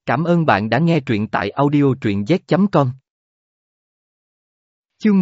Cảm ơn bạn đã nghe truyện tại audio truyện z.com. Chương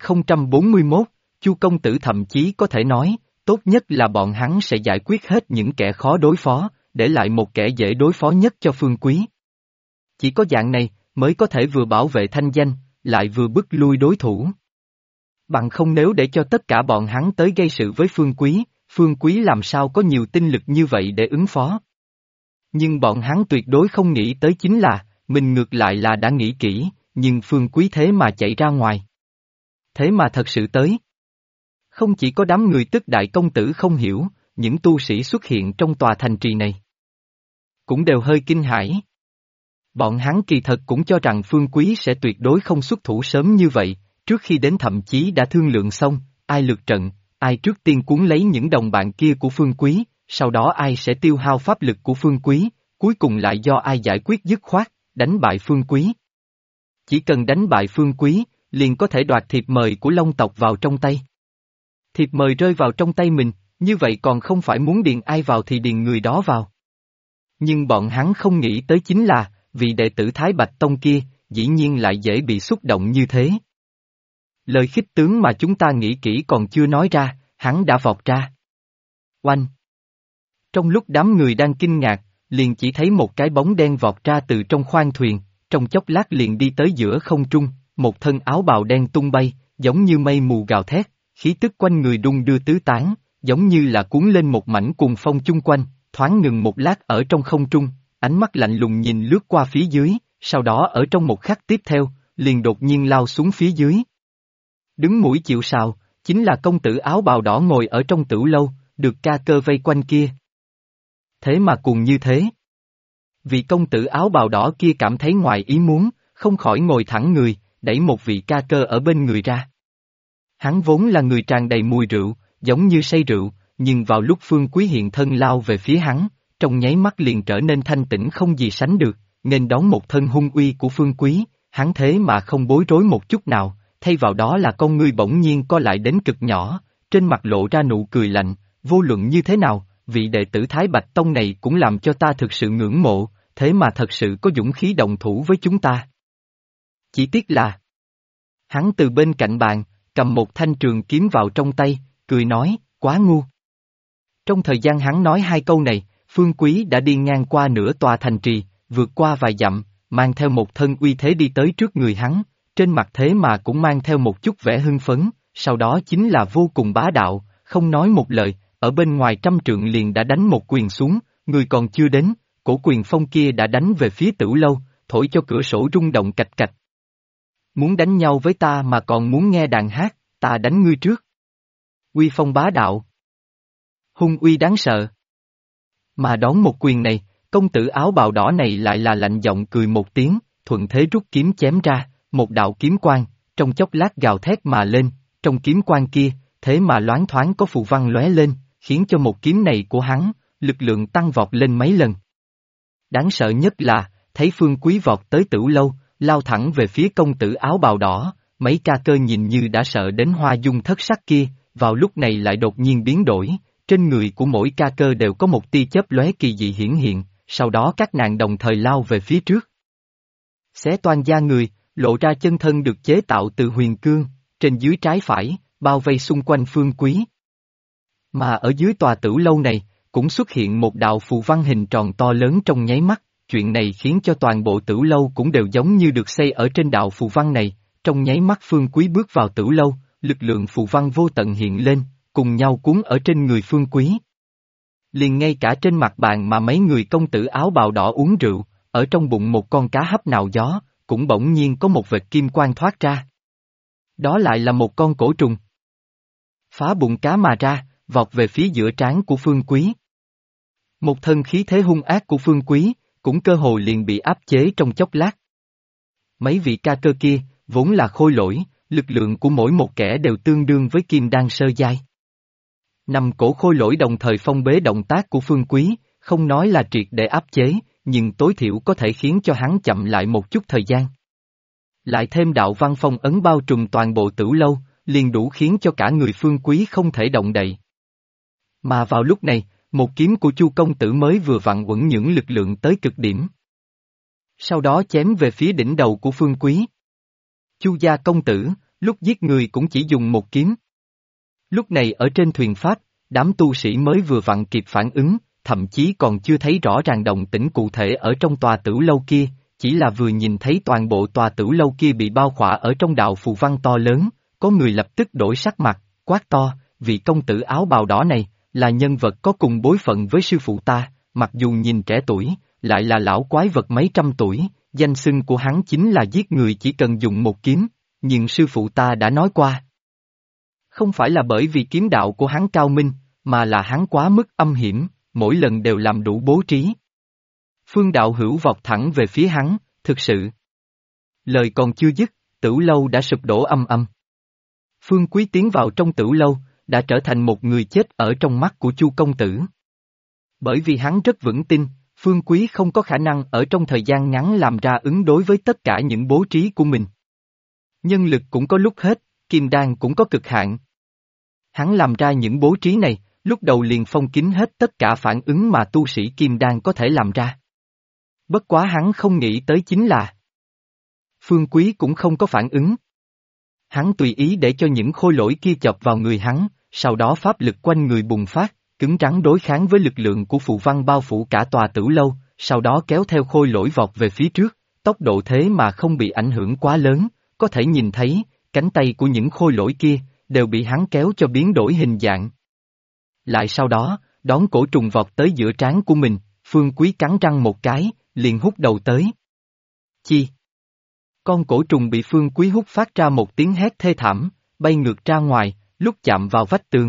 1041, Chu công tử thậm chí có thể nói, tốt nhất là bọn hắn sẽ giải quyết hết những kẻ khó đối phó, để lại một kẻ dễ đối phó nhất cho Phương Quý. Chỉ có dạng này, mới có thể vừa bảo vệ thanh danh, lại vừa bức lui đối thủ. Bằng không nếu để cho tất cả bọn hắn tới gây sự với Phương Quý làm sao có nhiều tinh lực như vậy để ứng phó. Nhưng bọn hắn tuyệt đối không nghĩ tới chính là, mình ngược lại là đã nghĩ kỹ, nhưng Phương Quý thế mà chạy ra ngoài. Thế mà thật sự tới. Không chỉ có đám người tức đại công tử không hiểu, những tu sĩ xuất hiện trong tòa thành trì này cũng đều hơi kinh hãi. Bọn hắn kỳ thật cũng cho rằng Phương Quý sẽ tuyệt đối không xuất thủ sớm như vậy, trước khi đến thậm chí đã thương lượng xong, ai lượt trận, ai trước tiên cuốn lấy những đồng bạn kia của Phương Quý, sau đó ai sẽ tiêu hao pháp lực của Phương Quý, cuối cùng lại do ai giải quyết dứt khoát, đánh bại Phương Quý. Chỉ cần đánh bại Phương Quý, liền có thể đoạt thiệp mời của Long tộc vào trong tay. Thiệp mời rơi vào trong tay mình, như vậy còn không phải muốn điền ai vào thì điền người đó vào. Nhưng bọn hắn không nghĩ tới chính là, vị đệ tử Thái Bạch Tông kia, dĩ nhiên lại dễ bị xúc động như thế. Lời khích tướng mà chúng ta nghĩ kỹ còn chưa nói ra, hắn đã vọt ra. Oanh! Trong lúc đám người đang kinh ngạc, liền chỉ thấy một cái bóng đen vọt ra từ trong khoang thuyền, trong chốc lát liền đi tới giữa không trung, một thân áo bào đen tung bay, giống như mây mù gào thét, khí tức quanh người đung đưa tứ tán, giống như là cuốn lên một mảnh cuồng phong chung quanh, thoáng ngừng một lát ở trong không trung, ánh mắt lạnh lùng nhìn lướt qua phía dưới, sau đó ở trong một khắc tiếp theo, liền đột nhiên lao xuống phía dưới. Đứng mũi chịu sào, chính là công tử áo bào đỏ ngồi ở trong tửu lâu, được ca cơ vây quanh kia. Thế mà cùng như thế. Vị công tử áo bào đỏ kia cảm thấy ngoài ý muốn, không khỏi ngồi thẳng người, đẩy một vị ca cơ ở bên người ra. Hắn vốn là người tràn đầy mùi rượu, giống như say rượu, nhưng vào lúc Phương Quý hiện thân lao về phía hắn, trong nháy mắt liền trở nên thanh tĩnh không gì sánh được, nên đón một thân hung uy của Phương Quý, hắn thế mà không bối rối một chút nào, thay vào đó là con ngươi bỗng nhiên co lại đến cực nhỏ, trên mặt lộ ra nụ cười lạnh, vô luận như thế nào, vị đệ tử Thái Bạch Tông này cũng làm cho ta thực sự ngưỡng mộ, thế mà thật sự có dũng khí đồng thủ với chúng ta. Chỉ tiếc là, hắn từ bên cạnh bàn, cầm một thanh trường kiếm vào trong tay, cười nói, quá ngu. Trong thời gian hắn nói hai câu này, Phương Quý đã đi ngang qua nửa tòa thành trì, vượt qua vài dặm, mang theo một thân uy thế đi tới trước người hắn, trên mặt thế mà cũng mang theo một chút vẻ hưng phấn, sau đó chính là vô cùng bá đạo, không nói một lời, ở bên ngoài trăm trượng liền đã đánh một quyền xuống, người còn chưa đến, cổ quyền phong kia đã đánh về phía Tửu Lâu, thổi cho cửa sổ rung động cạch cạch. Muốn đánh nhau với ta mà còn muốn nghe đàn hát, ta đánh ngươi trước. Uy phong bá đạo. Hung uy đáng sợ. Mà đón một quyền này, công tử áo bào đỏ này lại là lạnh giọng cười một tiếng, thuận thế rút kiếm chém ra, một đạo kiếm quang, trong chốc lát gào thét mà lên, trong kiếm quang kia, thế mà loáng thoáng có phù văn lóe lên, khiến cho một kiếm này của hắn, lực lượng tăng vọt lên mấy lần. Đáng sợ nhất là, thấy Phương Quý vọt tới Tửu Lâu, lao thẳng về phía công tử áo bào đỏ, mấy ca cơ nhìn như đã sợ đến hoa dung thất sắc kia, vào lúc này lại đột nhiên biến đổi, trên người của mỗi ca cơ đều có một tia chớp lóe kỳ dị hiển hiện, sau đó các nàng đồng thời lao về phía trước. Xé toang da người, lộ ra chân thân được chế tạo từ huyền cương, trên dưới trái phải, bao vây xung quanh Phương Quý. Mà ở dưới tòa Tửu Lâu này, cũng xuất hiện một đạo phù văn hình tròn to lớn trong nháy mắt, chuyện này khiến cho toàn bộ Tửu Lâu cũng đều giống như được xây ở trên đạo phù văn này, trong nháy mắt Phương Quý bước vào Tửu Lâu, lực lượng phù văn vô tận hiện lên, cùng nhau cuốn ở trên người Phương Quý. Liền ngay cả trên mặt bàn mà mấy người công tử áo bào đỏ uống rượu, ở trong bụng một con cá hấp nào gió, cũng bỗng nhiên có một vệt kim quang thoát ra. Đó lại là một con cổ trùng. Phá bụng cá mà ra, vọt về phía giữa trán của Phương Quý. Một thân khí thế hung ác của Phương Quý, cũng cơ hồ liền bị áp chế trong chốc lát. Mấy vị ca cơ kia, vốn là khôi lỗi, lực lượng của mỗi một kẻ đều tương đương với kim đan sơ giai. Năm cổ khôi lỗi đồng thời phong bế động tác của Phương Quý, không nói là triệt để áp chế, nhưng tối thiểu có thể khiến cho hắn chậm lại một chút thời gian. Lại thêm đạo văn phong ấn bao trùm toàn bộ Tửu Lâu, liền đủ khiến cho cả người Phương Quý không thể động đậy. Mà vào lúc này, một kiếm của Chu công tử mới vừa vặn uẩn nhưỡng lực lượng tới cực điểm. Sau đó chém về phía đỉnh đầu của Phương Quý. Chu gia công tử, lúc giết người cũng chỉ dùng một kiếm. Lúc này ở trên thuyền Pháp, đám tu sĩ mới vừa vặn kịp phản ứng, thậm chí còn chưa thấy rõ ràng động tĩnh cụ thể ở trong tòa tử lâu kia, chỉ là vừa nhìn thấy toàn bộ tòa tử lâu kia bị bao khỏa ở trong đạo phù văn to lớn, có người lập tức đổi sắc mặt, quát to, vị công tử áo bào đỏ này, là nhân vật có cùng bối phận với sư phụ ta, mặc dù nhìn trẻ tuổi, lại là lão quái vật mấy trăm tuổi, danh xưng của hắn chính là giết người chỉ cần dùng một kiếm, nhưng sư phụ ta đã nói qua. Không phải là bởi vì kiếm đạo của hắn cao minh, mà là hắn quá mức âm hiểm, mỗi lần đều làm đủ bố trí. Phương đạo hữu vọt thẳng về phía hắn, thực sự. Lời còn chưa dứt, tử lâu đã sụp đổ âm âm. Phương Quý tiến vào trong tử lâu, đã trở thành một người chết ở trong mắt của Chu công tử. Bởi vì hắn rất vững tin, Phương Quý không có khả năng ở trong thời gian ngắn làm ra ứng đối với tất cả những bố trí của mình. Nhân lực cũng có lúc hết, kim đan cũng có cực hạn. Hắn làm ra những bố trí này, lúc đầu liền phong kín hết tất cả phản ứng mà tu sĩ kim đan có thể làm ra. Bất quá hắn không nghĩ tới chính là Phương Quý cũng không có phản ứng. Hắn tùy ý để cho những khôi lỗi kia chọc vào người hắn, sau đó pháp lực quanh người bùng phát, cứng rắn đối kháng với lực lượng của phù văn bao phủ cả tòa tử lâu, sau đó kéo theo khôi lỗi vọt về phía trước, tốc độ thế mà không bị ảnh hưởng quá lớn, có thể nhìn thấy, cánh tay của những khôi lỗi kia, đều bị hắn kéo cho biến đổi hình dạng. Lại sau đó, đón cổ trùng vọt tới giữa trán của mình, Phương Quý cắn răng một cái, liền hút đầu tới. Chi? Con cổ trùng bị Phương Quý hút phát ra một tiếng hét thê thảm, bay ngược ra ngoài, lúc chạm vào vách tường.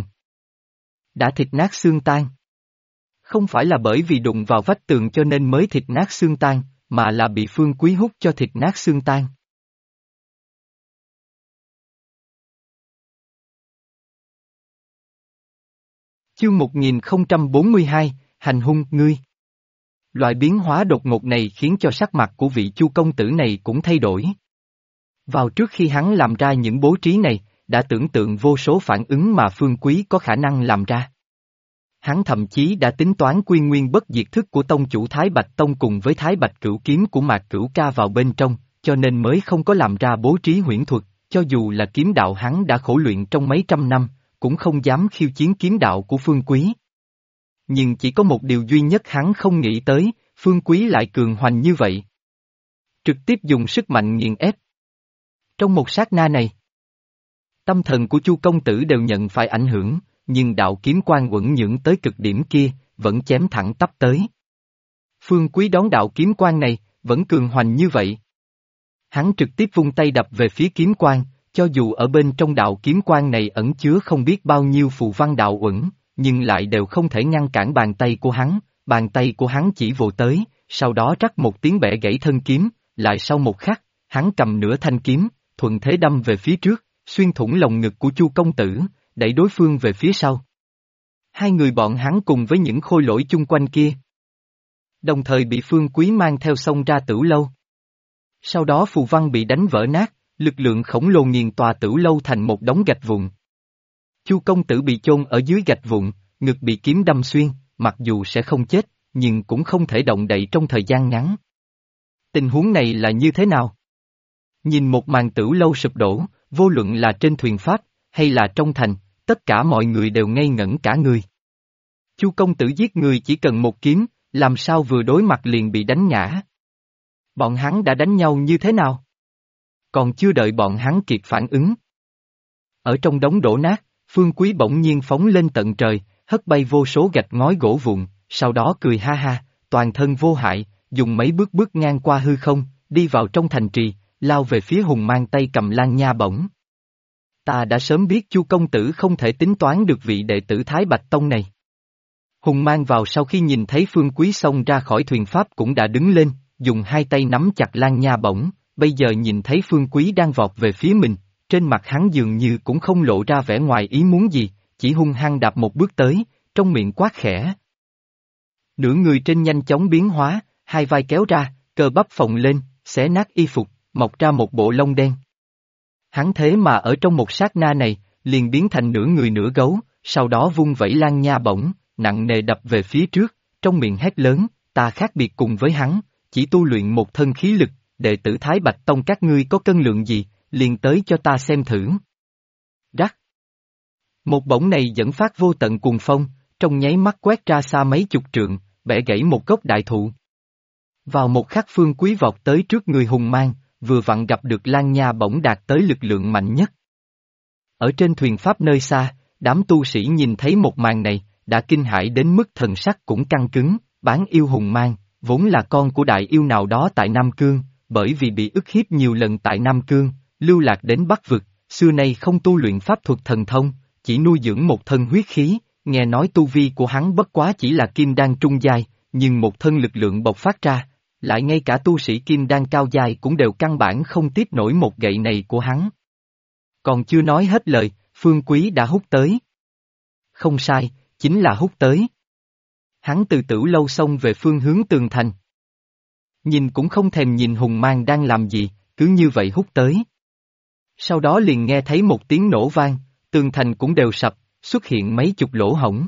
Đã thịt nát xương tan. Không phải là bởi vì đụng vào vách tường cho nên mới thịt nát xương tan, mà là bị Phương Quý hút cho thịt nát xương tan. Chương 1042, Hành hung ngươi. Loại biến hóa đột ngột này khiến cho sắc mặt của vị Chu công tử này cũng thay đổi. Vào trước khi hắn làm ra những bố trí này, đã tưởng tượng vô số phản ứng mà Phương Quý có khả năng làm ra. Hắn thậm chí đã tính toán quy nguyên bất diệt thức của tông chủ Thái Bạch Tông cùng với Thái Bạch Cửu kiếm của Mạc Cửu Ca vào bên trong, cho nên mới không có làm ra bố trí huyễn thuật, cho dù là kiếm đạo hắn đã khổ luyện trong mấy trăm năm, cũng không dám khiêu chiến kiếm đạo của Phương Quý. Nhưng chỉ có một điều duy nhất hắn không nghĩ tới, Phương Quý lại cường hoành như vậy. Trực tiếp dùng sức mạnh nghiền ép. Trong một sát na này, tâm thần của Chu công tử đều nhận phải ảnh hưởng, nhưng đạo kiếm quang uẩn nhưỡng tới cực điểm kia, vẫn chém thẳng tắp tới. Phương Quý đón đạo kiếm quang này, vẫn cường hoành như vậy. Hắn trực tiếp vung tay đập về phía kiếm quang, cho dù ở bên trong đạo kiếm quang này ẩn chứa không biết bao nhiêu phù văn đạo uẩn, nhưng lại đều không thể ngăn cản bàn tay của hắn chỉ vồ tới, sau đó rắc một tiếng bẻ gãy thân kiếm, lại sau một khắc, hắn cầm nửa thanh kiếm, thuận thế đâm về phía trước, xuyên thủng lồng ngực của Chu công tử, đẩy đối phương về phía sau. Hai người bọn hắn cùng với những khôi lỗi chung quanh kia, đồng thời bị Phương Quý mang theo xông ra tử lâu. Sau đó phù văn bị đánh vỡ nát, lực lượng khổng lồ nghiền tòa tử lâu thành một đống gạch vụn. Chu công tử bị chôn ở dưới gạch vụn, ngực bị kiếm đâm xuyên, mặc dù sẽ không chết, nhưng cũng không thể động đậy trong thời gian ngắn. Tình huống này là như thế nào? Nhìn một màn tử lâu sụp đổ, vô luận là trên thuyền Pháp, hay là trong thành, tất cả mọi người đều ngây ngẩn cả người. Chu công tử giết người chỉ cần một kiếm, làm sao vừa đối mặt liền bị đánh ngã? Bọn hắn đã đánh nhau như thế nào? Còn chưa đợi bọn hắn kịp phản ứng. Ở trong đống đổ nát, Phương Quý bỗng nhiên phóng lên tận trời, hất bay vô số gạch ngói gỗ vụn, sau đó cười ha ha, toàn thân vô hại, dùng mấy bước bước ngang qua hư không, đi vào trong thành trì, lao về phía Hùng Mang tay cầm lan nha bổng. Ta đã sớm biết Chu công tử không thể tính toán được vị đệ tử Thái Bạch Tông này. Hùng Mang vào sau khi nhìn thấy Phương Quý xông ra khỏi thuyền Pháp cũng đã đứng lên, dùng hai tay nắm chặt lan nha bổng, bây giờ nhìn thấy Phương Quý đang vọt về phía mình, trên mặt hắn dường như cũng không lộ ra vẻ ngoài ý muốn gì, chỉ hung hăng đạp một bước tới, trong miệng quát khẽ. Nửa người trên nhanh chóng biến hóa, hai vai kéo ra, cơ bắp phồng lên, xé nát y phục, mọc ra một bộ lông đen. Hắn thế mà ở trong một sát na này, liền biến thành nửa người nửa gấu, sau đó vung vẩy lan nha bổng, nặng nề đập về phía trước, trong miệng hét lớn, ta khác biệt cùng với hắn, chỉ tu luyện một thân khí lực, đệ tử Thái Bạch Tông các ngươi có cân lượng gì, liền tới cho ta xem thử. Rắc. Một bổng này dẫn phát vô tận cuồng phong, trong nháy mắt quét ra xa mấy chục trượng, bẻ gãy một gốc đại thụ. Vào một khắc Phương Quý vọt tới trước người hùng mang, vừa vặn gặp được Lan Nha bổng đạt tới lực lượng mạnh nhất. Ở trên thuyền pháp nơi xa, đám tu sĩ nhìn thấy một màn này, đã kinh hãi đến mức thần sắc cũng căng cứng, bán yêu hùng mang, vốn là con của đại yêu nào đó tại Nam Cương, bởi vì bị ức hiếp nhiều lần tại Nam Cương, lưu lạc đến Bắc Vực, xưa nay không tu luyện pháp thuật thần thông, chỉ nuôi dưỡng một thân huyết khí, nghe nói tu vi của hắn bất quá chỉ là kim đan trung giai, nhưng một thân lực lượng bộc phát ra, lại ngay cả tu sĩ kim đan cao giai cũng đều căn bản không tiếp nổi một gậy này của hắn. Còn chưa nói hết lời, Phương Quý đã hút tới. Không sai, chính là hút tới. Hắn từ Tử Lâu xông về phương hướng tường thành. Nhìn cũng không thèm nhìn hùng mang đang làm gì, cứ như vậy hút tới. Sau đó liền nghe thấy một tiếng nổ vang, tường thành cũng đều sập, xuất hiện mấy chục lỗ hổng.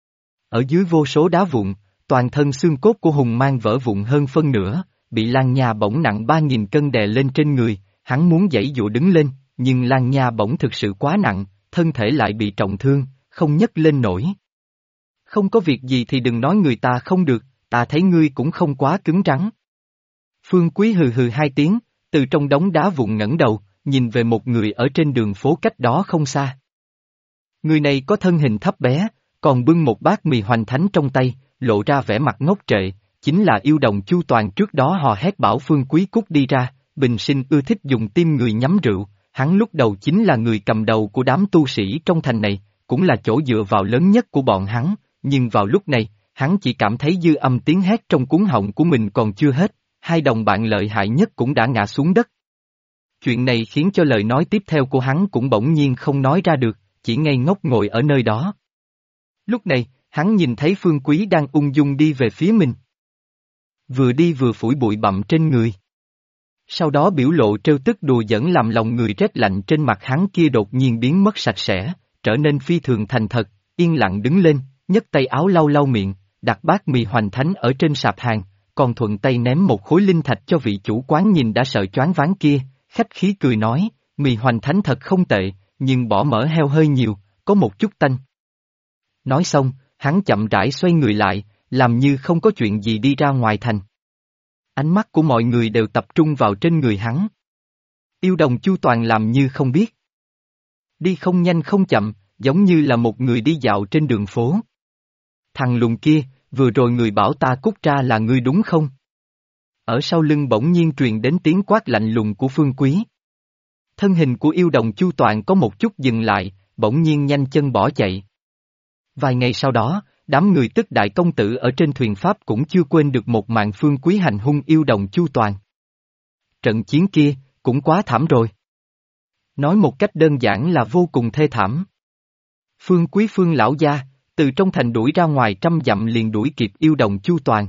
Ở dưới vô số đá vụn, toàn thân xương cốt của hùng mang vỡ vụn hơn phân nửa, bị Lan Nha bổng nặng 3.000 cân đè lên trên người, hắn muốn giãy dụa đứng lên, nhưng Lan Nha bổng thực sự quá nặng, thân thể lại bị trọng thương, không nhấc lên nổi. Không có việc gì thì đừng nói người ta không được, ta thấy ngươi cũng không quá cứng rắn. Phương Quý hừ hừ hai tiếng, từ trong đống đá vụn ngẩng đầu, nhìn về một người ở trên đường phố cách đó không xa. Người này có thân hình thấp bé, còn bưng một bát mì hoành thánh trong tay, lộ ra vẻ mặt ngốc trệ, chính là yêu đồng Chu Toàn trước đó hò hét bảo Phương Quý cút đi ra, bình sinh ưa thích dùng tim người nhắm rượu, hắn lúc đầu chính là người cầm đầu của đám tu sĩ trong thành này, cũng là chỗ dựa vào lớn nhất của bọn hắn, nhưng vào lúc này, hắn chỉ cảm thấy dư âm tiếng hét trong cuống họng của mình còn chưa hết, hai đồng bạn lợi hại nhất cũng đã ngã xuống đất. Chuyện này khiến cho lời nói tiếp theo của hắn cũng bỗng nhiên không nói ra được, chỉ ngây ngốc ngồi ở nơi đó. Lúc này, hắn nhìn thấy Phương Quý đang ung dung đi về phía mình. Vừa đi vừa phủi bụi bặm trên người. Sau đó biểu lộ trêu tức đùa giỡn làm lòng người rét lạnh trên mặt hắn kia đột nhiên biến mất sạch sẽ, trở nên phi thường thành thật, yên lặng đứng lên, nhấc tay áo lau lau miệng, đặt bát mì hoành thánh ở trên sạp hàng, còn thuận tay ném một khối linh thạch cho vị chủ quán nhìn đã sợ choáng váng kia, khách khí cười nói, mì hoành thánh thật không tệ, nhưng bỏ mỡ heo hơi nhiều, có một chút tanh. Nói xong, hắn chậm rãi xoay người lại, làm như không có chuyện gì đi ra ngoài thành. Ánh mắt của mọi người đều tập trung vào trên người hắn. Yêu đồng Chu Toàn làm như không biết. Đi không nhanh không chậm, giống như là một người đi dạo trên đường phố. Thằng lùn kia, vừa rồi người bảo ta cút ra là ngươi đúng không? Ở sau lưng bỗng nhiên truyền đến tiếng quát lạnh lùng của Phương Quý. Thân hình của yêu đồng Chu Toàn có một chút dừng lại, bỗng nhiên nhanh chân bỏ chạy. Vài ngày sau đó, đám người tức đại công tử ở trên thuyền Pháp cũng chưa quên được một màn Phương Quý hành hung yêu đồng Chu Toàn. Trận chiến kia, cũng quá thảm rồi. Nói một cách đơn giản là vô cùng thê thảm. Phương Quý Phương lão gia, từ trong thành đuổi ra ngoài 100 dặm liền đuổi kịp yêu đồng Chu Toàn.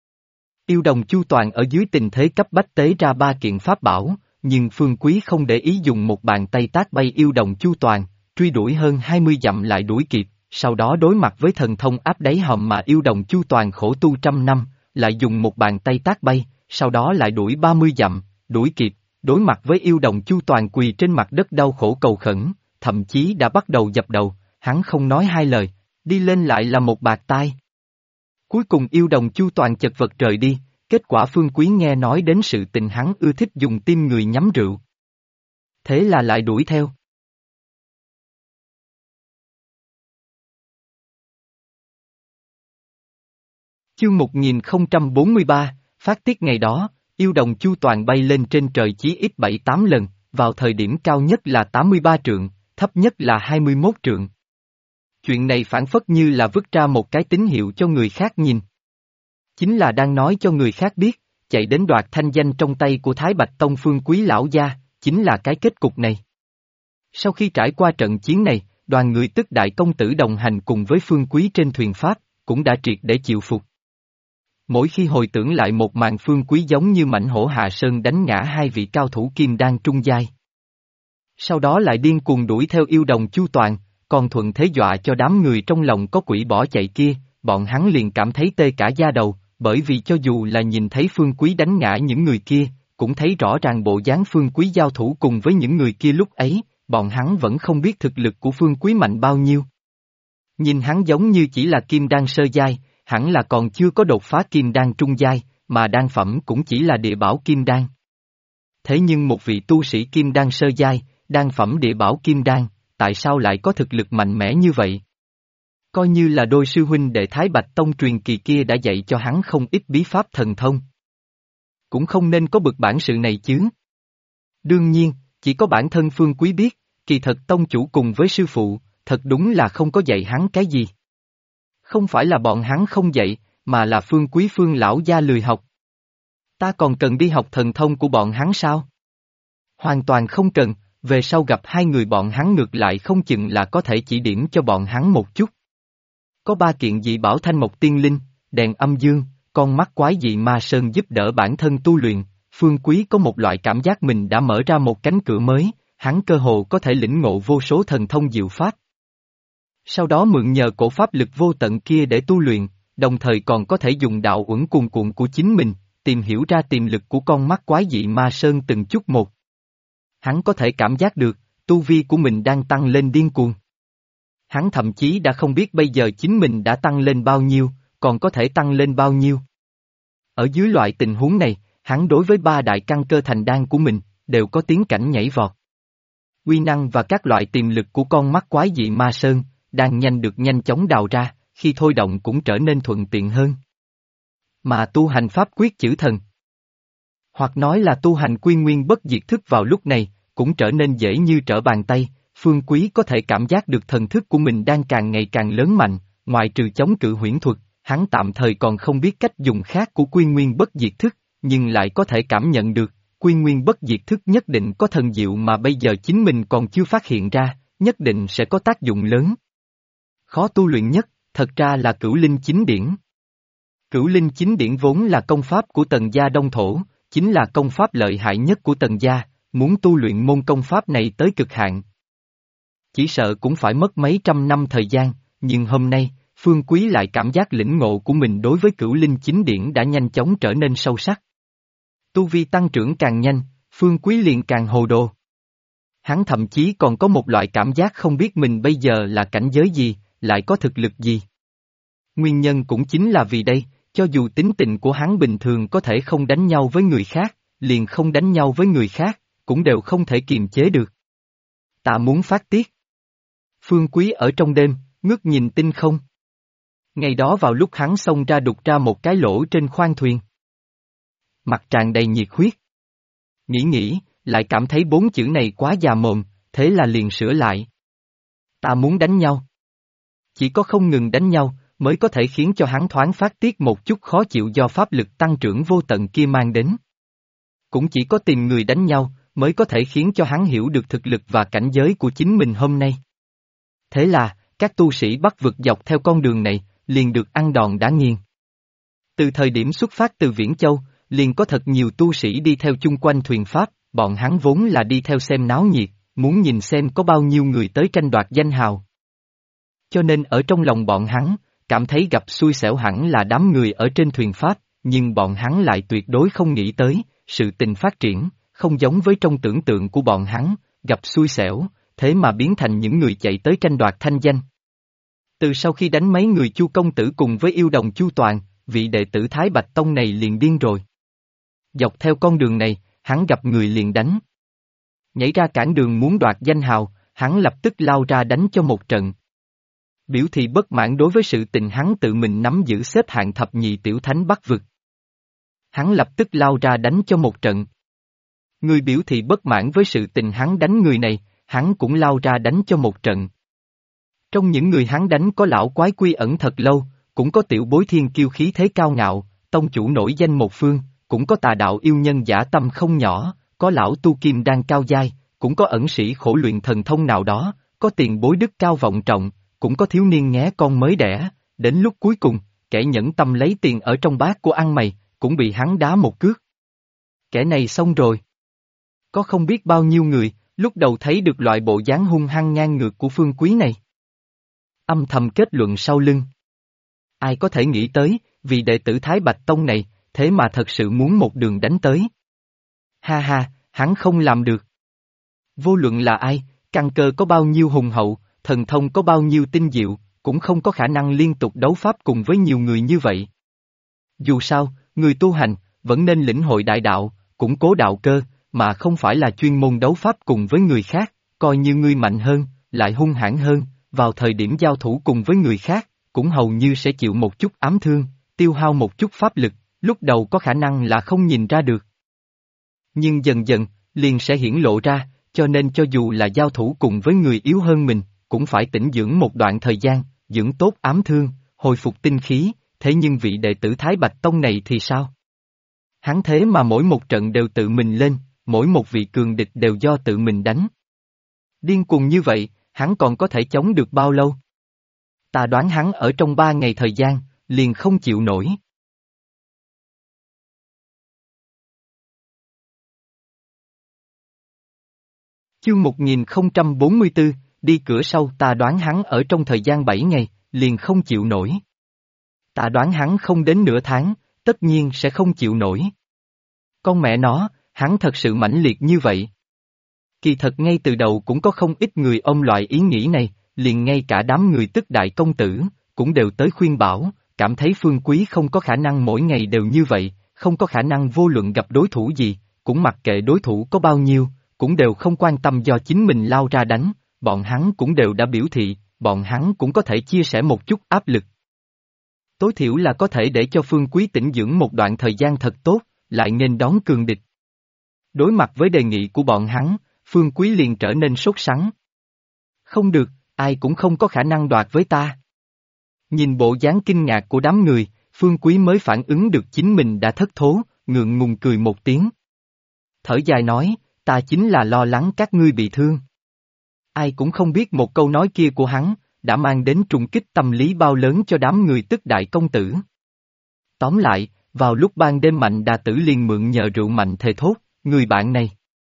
Yêu đồng Chu Toàn ở dưới tình thế cấp bách tế ra 3 kiện pháp bảo, nhưng Phương Quý không để ý dùng một bàn tay tát bay yêu đồng Chu Toàn, truy đuổi hơn 20 dặm lại đuổi kịp, sau đó đối mặt với thần thông áp đáy hòm mà yêu đồng Chu Toàn khổ tu 100 năm, lại dùng một bàn tay tát bay, sau đó lại đuổi 30 dặm, đuổi kịp, đối mặt với yêu đồng Chu Toàn quỳ trên mặt đất đau khổ cầu khẩn, thậm chí đã bắt đầu dập đầu, hắn không nói hai lời, đi lên lại là một bạt tai. Cuối cùng yêu đồng Chu Toàn chật vật rời đi, kết quả Phương Quý nghe nói đến sự tình hắn ưa thích dùng tim người nhắm rượu. Thế là lại đuổi theo. Chương 1043, phát tiết ngày đó, yêu đồng Chu Toàn bay lên trên trời chí ít 7-8 lần, vào thời điểm cao nhất là 83 trượng, thấp nhất là 21 trượng. Chuyện này phản phất như là vứt ra một cái tín hiệu cho người khác nhìn. Chính là đang nói cho người khác biết, chạy đến đoạt thanh danh trong tay của Thái Bạch Tông Phương Quý lão gia, chính là cái kết cục này. Sau khi trải qua trận chiến này, đoàn người tức đại công tử đồng hành cùng với Phương Quý trên thuyền Pháp, cũng đã triệt để chịu phục. Mỗi khi hồi tưởng lại một màn Phương Quý giống như mãnh hổ hạ sơn đánh ngã hai vị cao thủ kim đan trung giai. Sau đó lại điên cuồng đuổi theo yêu đồng Chu Toàn, còn thuận thế dọa cho đám người trong lòng có quỷ bỏ chạy kia, bọn hắn liền cảm thấy tê cả da đầu, bởi vì cho dù là nhìn thấy Phương Quý đánh ngã những người kia, cũng thấy rõ ràng bộ dáng Phương Quý giao thủ cùng với những người kia lúc ấy, bọn hắn vẫn không biết thực lực của Phương Quý mạnh bao nhiêu. Nhìn hắn giống như chỉ là kim đan sơ giai, hẳn là còn chưa có đột phá kim đan trung giai, mà đan phẩm cũng chỉ là địa bảo kim đan. Thế nhưng một vị tu sĩ kim đan sơ giai, đan phẩm địa bảo kim đan, tại sao lại có thực lực mạnh mẽ như vậy? Coi như là đôi sư huynh đệ Thái Bạch Tông truyền kỳ kia đã dạy cho hắn không ít bí pháp thần thông. Cũng không nên có bực bản sự này chứ. Đương nhiên, chỉ có bản thân Phương Quý biết, kỳ thật tông chủ cùng với sư phụ, thật đúng là không có dạy hắn cái gì. Không phải là bọn hắn không dạy, mà là Phương Quý Phương lão gia lười học. Ta còn cần đi học thần thông của bọn hắn sao? Hoàn toàn không cần, về sau gặp hai người bọn hắn ngược lại không chừng là có thể chỉ điểm cho bọn hắn một chút. Có 3 kiện dị bảo thanh mộc tiên linh, đèn âm dương, con mắt quái dị ma sơn giúp đỡ bản thân tu luyện, Phương Quý có một loại cảm giác mình đã mở ra một cánh cửa mới, hắn cơ hồ có thể lĩnh ngộ vô số thần thông diệu pháp. Sau đó mượn nhờ cổ pháp lực vô tận kia để tu luyện, đồng thời còn có thể dùng đạo uẩn cuồn cuộn của chính mình, tìm hiểu ra tiềm lực của con mắt quái dị ma sơn từng chút một. Hắn có thể cảm giác được, tu vi của mình đang tăng lên điên cuồng. Hắn thậm chí đã không biết bây giờ chính mình đã tăng lên bao nhiêu, còn có thể tăng lên bao nhiêu. Ở dưới loại tình huống này, hắn đối với 3 đại căn cơ thành đan của mình, đều có tiến cảnh nhảy vọt. Uy năng và các loại tiềm lực của con mắt quái dị ma sơn, đang nhanh được nhanh chóng đào ra, khi thôi động cũng trở nên thuận tiện hơn. Mà tu hành pháp quyết chữ thần, hoặc nói là tu hành quy nguyên bất diệt thức vào lúc này, cũng trở nên dễ như trở bàn tay. Phương Quý có thể cảm giác được thần thức của mình đang càng ngày càng lớn mạnh, ngoại trừ chống cự huyễn thuật, hắn tạm thời còn không biết cách dùng khác của quy nguyên bất diệt thức, nhưng lại có thể cảm nhận được, quy nguyên bất diệt thức nhất định có thần diệu mà bây giờ chính mình còn chưa phát hiện ra, nhất định sẽ có tác dụng lớn. Khó tu luyện nhất, thật ra là Cửu Linh Chính Điển. Cửu Linh Chính Điển vốn là công pháp của Tần gia Đông Thổ, chính là công pháp lợi hại nhất của Tần gia, muốn tu luyện môn công pháp này tới cực hạn. Chỉ sợ cũng phải mất mấy trăm năm thời gian, nhưng hôm nay, Phương Quý lại cảm giác lĩnh ngộ của mình đối với Cửu Linh Chính Điển đã nhanh chóng trở nên sâu sắc. Tu vi tăng trưởng càng nhanh, Phương Quý liền càng hồ đồ. Hắn thậm chí còn có một loại cảm giác không biết mình bây giờ là cảnh giới gì, lại có thực lực gì. Nguyên nhân cũng chính là vì đây, cho dù tính tình của hắn bình thường có thể không đánh nhau với người khác, liền không đánh nhau với người khác, cũng đều không thể kiềm chế được. Ta muốn phát tiết. Phương Quý ở trong đêm, ngước nhìn tinh không. Ngày đó vào lúc hắn xông ra đục ra một cái lỗ trên khoang thuyền. Mặt tràn đầy nhiệt huyết. Nghĩ, lại cảm thấy 4 chữ này quá già mồm, thế là liền sửa lại. Ta muốn đánh nhau. Chỉ có không ngừng đánh nhau, mới có thể khiến cho hắn thoáng phát tiết một chút khó chịu do pháp lực tăng trưởng vô tận kia mang đến. Cũng chỉ có tìm người đánh nhau, mới có thể khiến cho hắn hiểu được thực lực và cảnh giới của chính mình hôm nay. Thế là, các tu sĩ Bắc vực dọc theo con đường này, liền được ăn đòn đá nghiền. Từ thời điểm xuất phát từ Viễn Châu, liền có thật nhiều tu sĩ đi theo chung quanh thuyền Pháp, bọn hắn vốn là đi theo xem náo nhiệt, muốn nhìn xem có bao nhiêu người tới tranh đoạt danh hào. Cho nên ở trong lòng bọn hắn, cảm thấy gặp xui xẻo hẳn là đám người ở trên thuyền Pháp, nhưng bọn hắn lại tuyệt đối không nghĩ tới, sự tình phát triển, không giống với trong tưởng tượng của bọn hắn, gặp xui xẻo, thế mà biến thành những người chạy tới tranh đoạt thanh danh. Từ sau khi đánh mấy người Chu công tử cùng với yêu đồng Chu Toàn, vị đệ tử Thái Bạch Tông này liền điên rồi. Dọc theo con đường này, hắn gặp người liền đánh. Nhảy ra cản đường muốn đoạt danh hào, hắn lập tức lao ra đánh cho một trận. Biểu thị bất mãn đối với sự tình hắn tự mình nắm giữ xếp hạng thập nhị tiểu thánh Bắc vực. Hắn lập tức lao ra đánh cho một trận. Người biểu thị bất mãn với sự tình hắn đánh người này, hắn cũng lao ra đánh cho một trận. Trong những người hắn đánh có lão quái quy ẩn thật lâu, cũng có tiểu bối thiên kiêu khí thế cao ngạo, tông chủ nổi danh một phương, cũng có tà đạo yêu nhân giả tâm không nhỏ, có lão tu kim đan cao giai, cũng có ẩn sĩ khổ luyện thần thông nào đó, có tiền bối đức cao vọng trọng, cũng có thiếu niên nghé con mới đẻ, đến lúc cuối cùng, kẻ nhẫn tâm lấy tiền ở trong bát của ăn mày, cũng bị hắn đá một cước. Kẻ này xong rồi. Có không biết bao nhiêu người, lúc đầu thấy được loại bộ dáng hung hăng ngang ngược của Phương Quý này. Âm thầm kết luận sau lưng. Ai có thể nghĩ tới, vì đệ tử Thái Bạch Tông này, thế mà thật sự muốn một đường đánh tới. Ha ha, hắn không làm được. Vô luận là ai, căn cơ có bao nhiêu hùng hậu, thần thông có bao nhiêu tinh diệu, cũng không có khả năng liên tục đấu pháp cùng với nhiều người như vậy. Dù sao, người tu hành, vẫn nên lĩnh hội đại đạo, củng cố đạo cơ, mà không phải là chuyên môn đấu pháp cùng với người khác, coi như ngươi mạnh hơn, lại hung hãn hơn, vào thời điểm giao thủ cùng với người khác, cũng hầu như sẽ chịu một chút ám thương, tiêu hao một chút pháp lực, lúc đầu có khả năng là không nhìn ra được. Nhưng dần dần, liền sẽ hiển lộ ra, cho nên cho dù là giao thủ cùng với người yếu hơn mình, cũng phải tĩnh dưỡng một đoạn thời gian, dưỡng tốt ám thương, hồi phục tinh khí, thế nhưng vị đệ tử Thái Bạch Tông này thì sao? Hắn thế mà mỗi một trận đều tự mình lên, mỗi một vị cường địch đều do tự mình đánh. Điên cuồng như vậy, hắn còn có thể chống được bao lâu? Ta đoán hắn ở trong 3 ngày thời gian, liền không chịu nổi. Chương 1044, đi cửa sau. Ta đoán hắn ở trong thời gian 7 ngày, liền không chịu nổi. Ta đoán hắn không đến nửa tháng, tất nhiên sẽ không chịu nổi. Con mẹ nó, hắn thật sự mãnh liệt như vậy. Kỳ thật ngay từ đầu cũng có không ít người ôm loại ý nghĩ này, liền ngay cả đám người tức đại công tử, cũng đều tới khuyên bảo, cảm thấy Phương Quý không có khả năng mỗi ngày đều như vậy, không có khả năng vô luận gặp đối thủ gì, cũng mặc kệ đối thủ có bao nhiêu, cũng đều không quan tâm do chính mình lao ra đánh, bọn hắn cũng đều đã biểu thị, bọn hắn cũng có thể chia sẻ một chút áp lực. Tối thiểu là có thể để cho Phương Quý tĩnh dưỡng một đoạn thời gian thật tốt, lại nên đón cường địch. Đối mặt với đề nghị của bọn hắn, Phương Quý liền trở nên sốt sắng. Không được, ai cũng không có khả năng đoạt với ta. Nhìn bộ dáng kinh ngạc của đám người, Phương Quý mới phản ứng được chính mình đã thất thố, ngượng ngùng cười một tiếng. Thở dài nói, ta chính là lo lắng các ngươi bị thương. Ai cũng không biết một câu nói kia của hắn, đã mang đến trùng kích tâm lý bao lớn cho đám người tức đại công tử. Tóm lại, vào lúc ban đêm Mạnh Đà Tử liền mượn nhờ rượu mạnh thề thốt, người bạn này.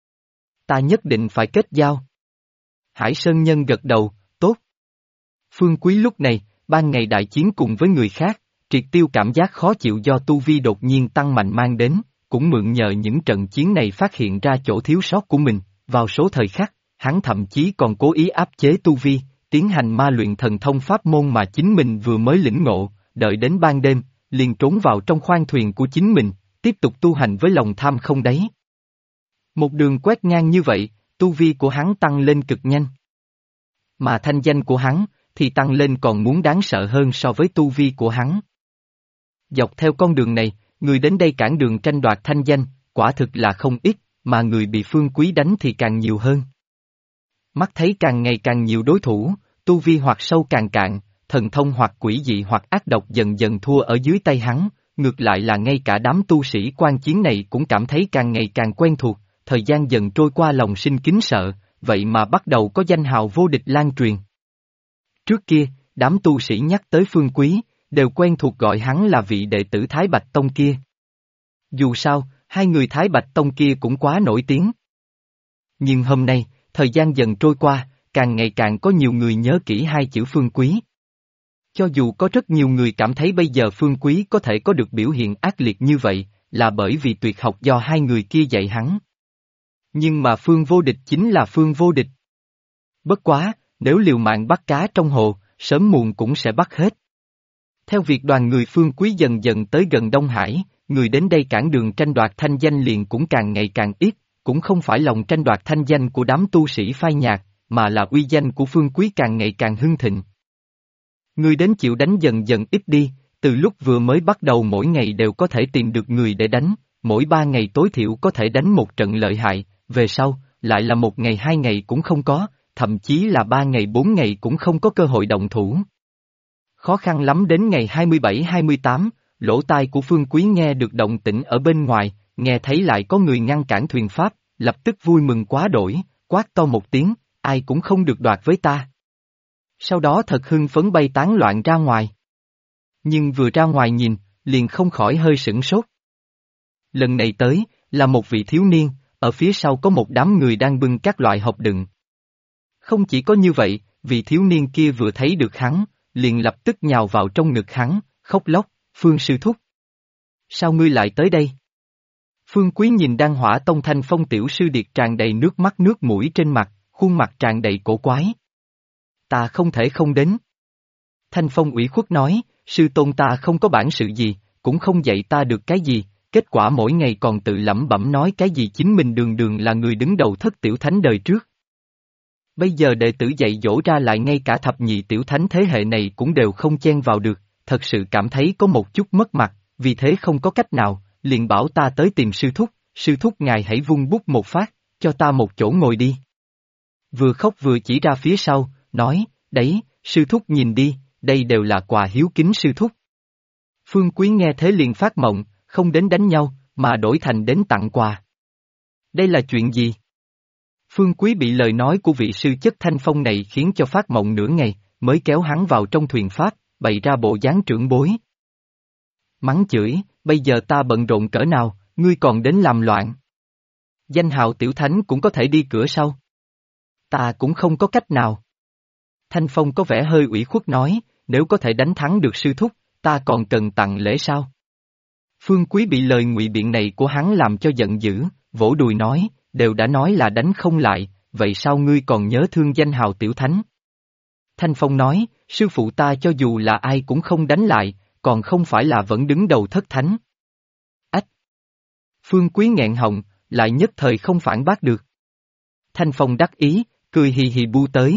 Ta nhất định phải kết giao. Hải Sơn Nhân gật đầu, tốt. Phương Quý lúc này, ban ngày đại chiến cùng với người khác, triệt tiêu cảm giác khó chịu do tu vi đột nhiên tăng mạnh mang đến, cũng mượn nhờ những trận chiến này phát hiện ra chỗ thiếu sót của mình, vào số thời khắc, hắn thậm chí còn cố ý áp chế tu vi, tiến hành ma luyện thần thông pháp môn mà chính mình vừa mới lĩnh ngộ, đợi đến ban đêm, liền trốn vào trong khoang thuyền của chính mình, tiếp tục tu hành với lòng tham không đáy. Một đường quét ngang như vậy, tu vi của hắn tăng lên cực nhanh. Mà thanh danh của hắn, thì tăng lên còn muốn đáng sợ hơn so với tu vi của hắn. Dọc theo con đường này, người đến đây cản đường tranh đoạt thanh danh, quả thực là không ít, mà người bị Phương Quý đánh thì càng nhiều hơn. Mắt thấy càng ngày càng nhiều đối thủ, tu vi hoặc sâu càng cạn, thần thông hoặc quỷ dị hoặc ác độc dần dần thua ở dưới tay hắn, ngược lại là ngay cả đám tu sĩ quan chiến này cũng cảm thấy càng ngày càng quen thuộc, thời gian dần trôi qua lòng sinh kính sợ, vậy mà bắt đầu có danh hào vô địch lan truyền. Trước kia, đám tu sĩ nhắc tới Phương Quý, đều quen thuộc gọi hắn là vị đệ tử Thái Bạch Tông kia. Dù sao, hai người Thái Bạch Tông kia cũng quá nổi tiếng. Nhưng hôm nay, thời gian dần trôi qua, càng ngày càng có nhiều người nhớ kỹ hai chữ Phương Quý. Cho dù có rất nhiều người cảm thấy bây giờ Phương Quý có thể có được biểu hiện ác liệt như vậy, là bởi vì tuyệt học do hai người kia dạy hắn. Nhưng mà Phương Vô Địch chính là Phương Vô Địch. Bất quá, nếu liều mạng bắt cá trong hồ, sớm muộn cũng sẽ bắt hết. Theo việc đoàn người Phương Quý dần dần tới gần Đông Hải, người đến đây cản đường tranh đoạt thanh danh liền cũng càng ngày càng ít, cũng không phải lòng tranh đoạt thanh danh của đám tu sĩ phai nhạt, mà là uy danh của Phương Quý càng ngày càng hưng thịnh. Người đến chịu đánh dần dần ít đi, từ lúc vừa mới bắt đầu mỗi ngày đều có thể tìm được người để đánh, mỗi 3 ngày tối thiểu có thể đánh một trận lợi hại, về sau, lại là 1 ngày 2 ngày cũng không có, thậm chí là 3 ngày 4 ngày cũng không có cơ hội động thủ. Khó khăn lắm đến ngày 27-28, lỗ tai của Phương Quý nghe được động tĩnh ở bên ngoài, nghe thấy lại có người ngăn cản thuyền Pháp, lập tức vui mừng quá đổi, quát to một tiếng, ai cũng không được đoạt với ta. Sau đó thật hưng phấn bay tán loạn ra ngoài. Nhưng vừa ra ngoài nhìn, liền không khỏi hơi sửng sốt. Lần này tới, là một vị thiếu niên, ở phía sau có một đám người đang bưng các loại hộp đựng. Không chỉ có như vậy, vị thiếu niên kia vừa thấy được hắn, liền lập tức nhào vào trong ngực hắn, khóc lóc, Phương sư thúc. Sao ngươi lại tới đây? Phương Quý nhìn Đan Hỏa Tông Thanh Phong tiểu sư điệt tràn đầy nước mắt nước mũi trên mặt, khuôn mặt tràn đầy cổ quái. Ta không thể không đến. Thanh Phong ủy khuất nói, sư tôn ta không có bản sự gì, cũng không dạy ta được cái gì, kết quả mỗi ngày còn tự lẩm bẩm nói cái gì chính mình đường đường là người đứng đầu thất tiểu thánh đời trước. Bây giờ đệ tử dạy dỗ ra lại ngay cả thập nhị tiểu thánh thế hệ này cũng đều không chen vào được, thật sự cảm thấy có một chút mất mặt, vì thế không có cách nào, liền bảo ta tới tìm sư thúc ngài hãy vung bút một phát, cho ta một chỗ ngồi đi. Vừa khóc vừa chỉ ra phía sau, nói, đấy, sư thúc nhìn đi, đây đều là quà hiếu kính sư thúc. Phương Quý nghe thế liền phát mộng, không đến đánh nhau, mà đổi thành đến tặng quà. Đây là chuyện gì? Phương Quý bị lời nói của vị sư chất Thanh Phong này khiến cho phát mộng nửa ngày, mới kéo hắn vào trong thuyền pháp, bày ra bộ dáng trưởng bối. Mắng chửi, bây giờ ta bận rộn cỡ nào, ngươi còn đến làm loạn. Danh hào tiểu thánh cũng có thể đi cửa sau. Ta cũng không có cách nào. Thanh Phong có vẻ hơi ủy khuất nói, nếu có thể đánh thắng được sư thúc, ta còn cần tặng lễ sao? Phương Quý bị lời ngụy biện này của hắn làm cho giận dữ, vỗ đùi nói, đều đã nói là đánh không lại, vậy sao ngươi còn nhớ thương danh hào tiểu thánh? Thanh Phong nói, sư phụ ta cho dù là ai cũng không đánh lại, còn không phải là vẫn đứng đầu thất thánh. Ách! Phương Quý nghẹn họng, lại nhất thời không phản bác được. Thanh Phong đắc ý, cười hì hì bu tới.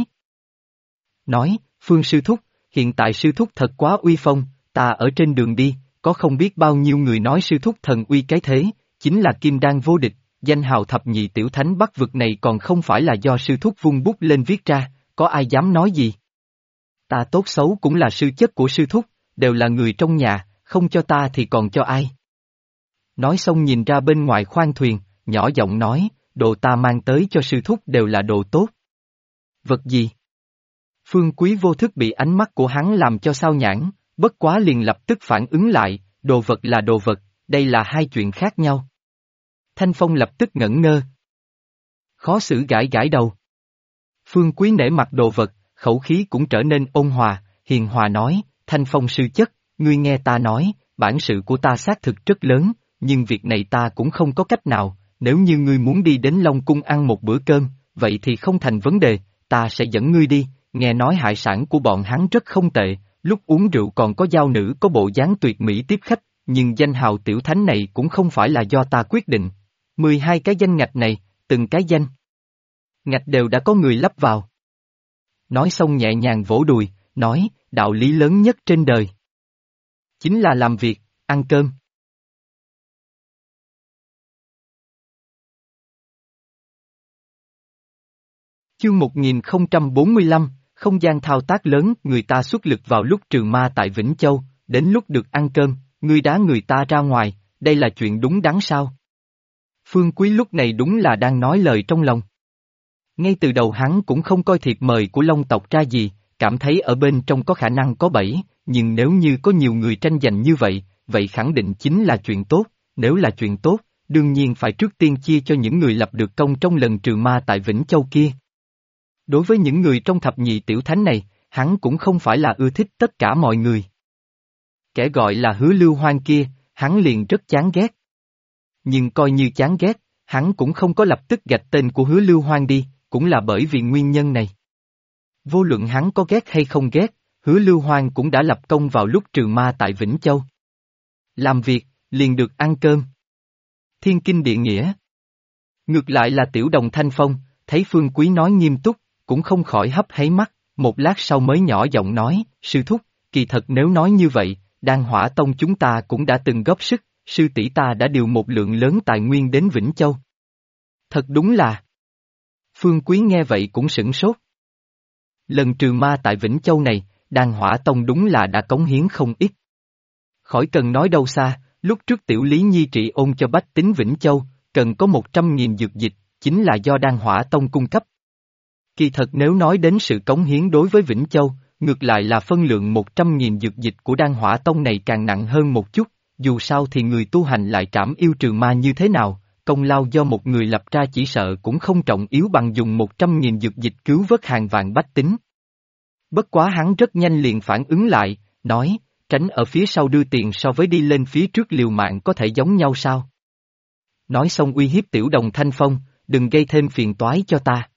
Nói, Phương sư thúc, hiện tại sư thúc thật quá uy phong, ta ở trên đường đi, có không biết bao nhiêu người nói sư thúc thần uy cái thế, chính là kim đan vô địch, danh hào thập nhị tiểu thánh bắc vực này còn không phải là do sư thúc vung bút lên viết ra, có ai dám nói gì? Ta tốt xấu cũng là sư chất của sư thúc, đều là người trong nhà, không cho ta thì còn cho ai? Nói xong nhìn ra bên ngoài khoang thuyền, nhỏ giọng nói, đồ ta mang tới cho sư thúc đều là đồ tốt. Vật gì? Phương Quý vô thức bị ánh mắt của hắn làm cho sao nhãng, bất quá liền lập tức phản ứng lại, đồ vật là đồ vật, đây là hai chuyện khác nhau. Thanh Phong lập tức ngẩn ngơ. Khó xử gãi gãi đầu. Phương Quý nể mặt đồ vật, khẩu khí cũng trở nên ôn hòa, hiền hòa nói, Thanh Phong sư chất, ngươi nghe ta nói, bản sự của ta xác thực rất lớn, nhưng việc này ta cũng không có cách nào, nếu như ngươi muốn đi đến Long Cung ăn một bữa cơm, vậy thì không thành vấn đề, ta sẽ dẫn ngươi đi, nghe nói hải sản của bọn hắn rất không tệ, lúc uống rượu còn có giao nữ có bộ dáng tuyệt mỹ tiếp khách, nhưng danh hào tiểu thánh này cũng không phải là do ta quyết định. 12 cái danh ngạch này, từng cái danh ngạch đều đã có người lắp vào. Nói xong nhẹ nhàng vỗ đùi, nói, đạo lý lớn nhất trên đời chính là làm việc, ăn cơm. Chương 1045, không gian thao tác lớn, người ta xuất lực vào lúc trừ ma tại Vĩnh Châu, đến lúc được ăn cơm, ngươi đá người ta ra ngoài, đây là chuyện đúng đắn sao? Phương Quý lúc này đúng là đang nói lời trong lòng. Ngay từ đầu hắn cũng không coi thiệp mời của Long tộc ra gì, cảm thấy ở bên trong có khả năng có bẫy, nhưng nếu như có nhiều người tranh giành như vậy, vậy khẳng định chính là chuyện tốt, nếu là chuyện tốt, đương nhiên phải trước tiên chia cho những người lập được công trong lần trừ ma tại Vĩnh Châu kia. Đối với những người trong thập nhị tiểu thánh này, hắn cũng không phải là ưa thích tất cả mọi người. Kẻ gọi là Hứa Lưu Hoang kia, hắn liền rất chán ghét. Nhưng coi như chán ghét, hắn cũng không có lập tức gạch tên của Hứa Lưu Hoang đi, cũng là bởi vì nguyên nhân này. Vô luận hắn có ghét hay không ghét, Hứa Lưu Hoang cũng đã lập công vào lúc trừ ma tại Vĩnh Châu. Làm việc, liền được ăn cơm. Thiên kinh địa nghĩa. Ngược lại là Tiểu Đồng Thanh Phong, thấy Phương Quý nói nghiêm túc, cũng không khỏi hấp háy mắt, một lát sau mới nhỏ giọng nói, sư thúc, kỳ thật nếu nói như vậy, Đan Hỏa Tông chúng ta cũng đã từng góp sức, sư tỷ ta đã điều một lượng lớn tài nguyên đến Vĩnh Châu. Thật đúng là. Phương Quý nghe vậy cũng sửng sốt. Lần trừ ma tại Vĩnh Châu này, Đan Hỏa Tông đúng là đã cống hiến không ít. Khỏi cần nói đâu xa, lúc trước Tiểu Lý Nhi trị ôn cho bách tính Vĩnh Châu, cần có 100.000 dược dịch, chính là do Đan Hỏa Tông cung cấp. Kỳ thật nếu nói đến sự cống hiến đối với Vĩnh Châu, ngược lại là phân lượng 100.000 dược dịch của Đan Hỏa Tông này càng nặng hơn một chút, dù sao thì người tu hành lại trảm yêu trừ ma như thế nào, công lao do một người lập ra chỉ sợ cũng không trọng yếu bằng dùng 100.000 dược dịch cứu vớt hàng vạn bách tính. Bất quá hắn rất nhanh liền phản ứng lại, nói, tránh ở phía sau đưa tiền so với đi lên phía trước liều mạng có thể giống nhau sao? Nói xong uy hiếp Tiểu Đồng Thanh Phong, đừng gây thêm phiền toái cho ta.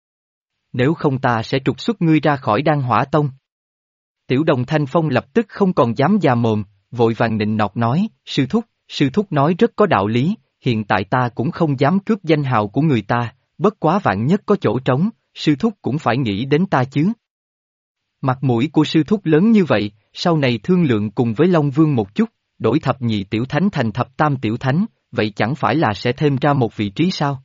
Nếu không ta sẽ trục xuất ngươi ra khỏi Đan Hỏa Tông. Tiểu Đồng Thanh Phong lập tức không còn dám già mồm, vội vàng nịnh nọt nói, sư thúc nói rất có đạo lý, hiện tại ta cũng không dám cướp danh hào của người ta, bất quá vạn nhất có chỗ trống, sư thúc cũng phải nghĩ đến ta chứ. Mặt mũi của sư thúc lớn như vậy, sau này thương lượng cùng với Long Vương một chút, đổi thập nhị tiểu thánh thành thập tam tiểu thánh, vậy chẳng phải là sẽ thêm ra một vị trí sao?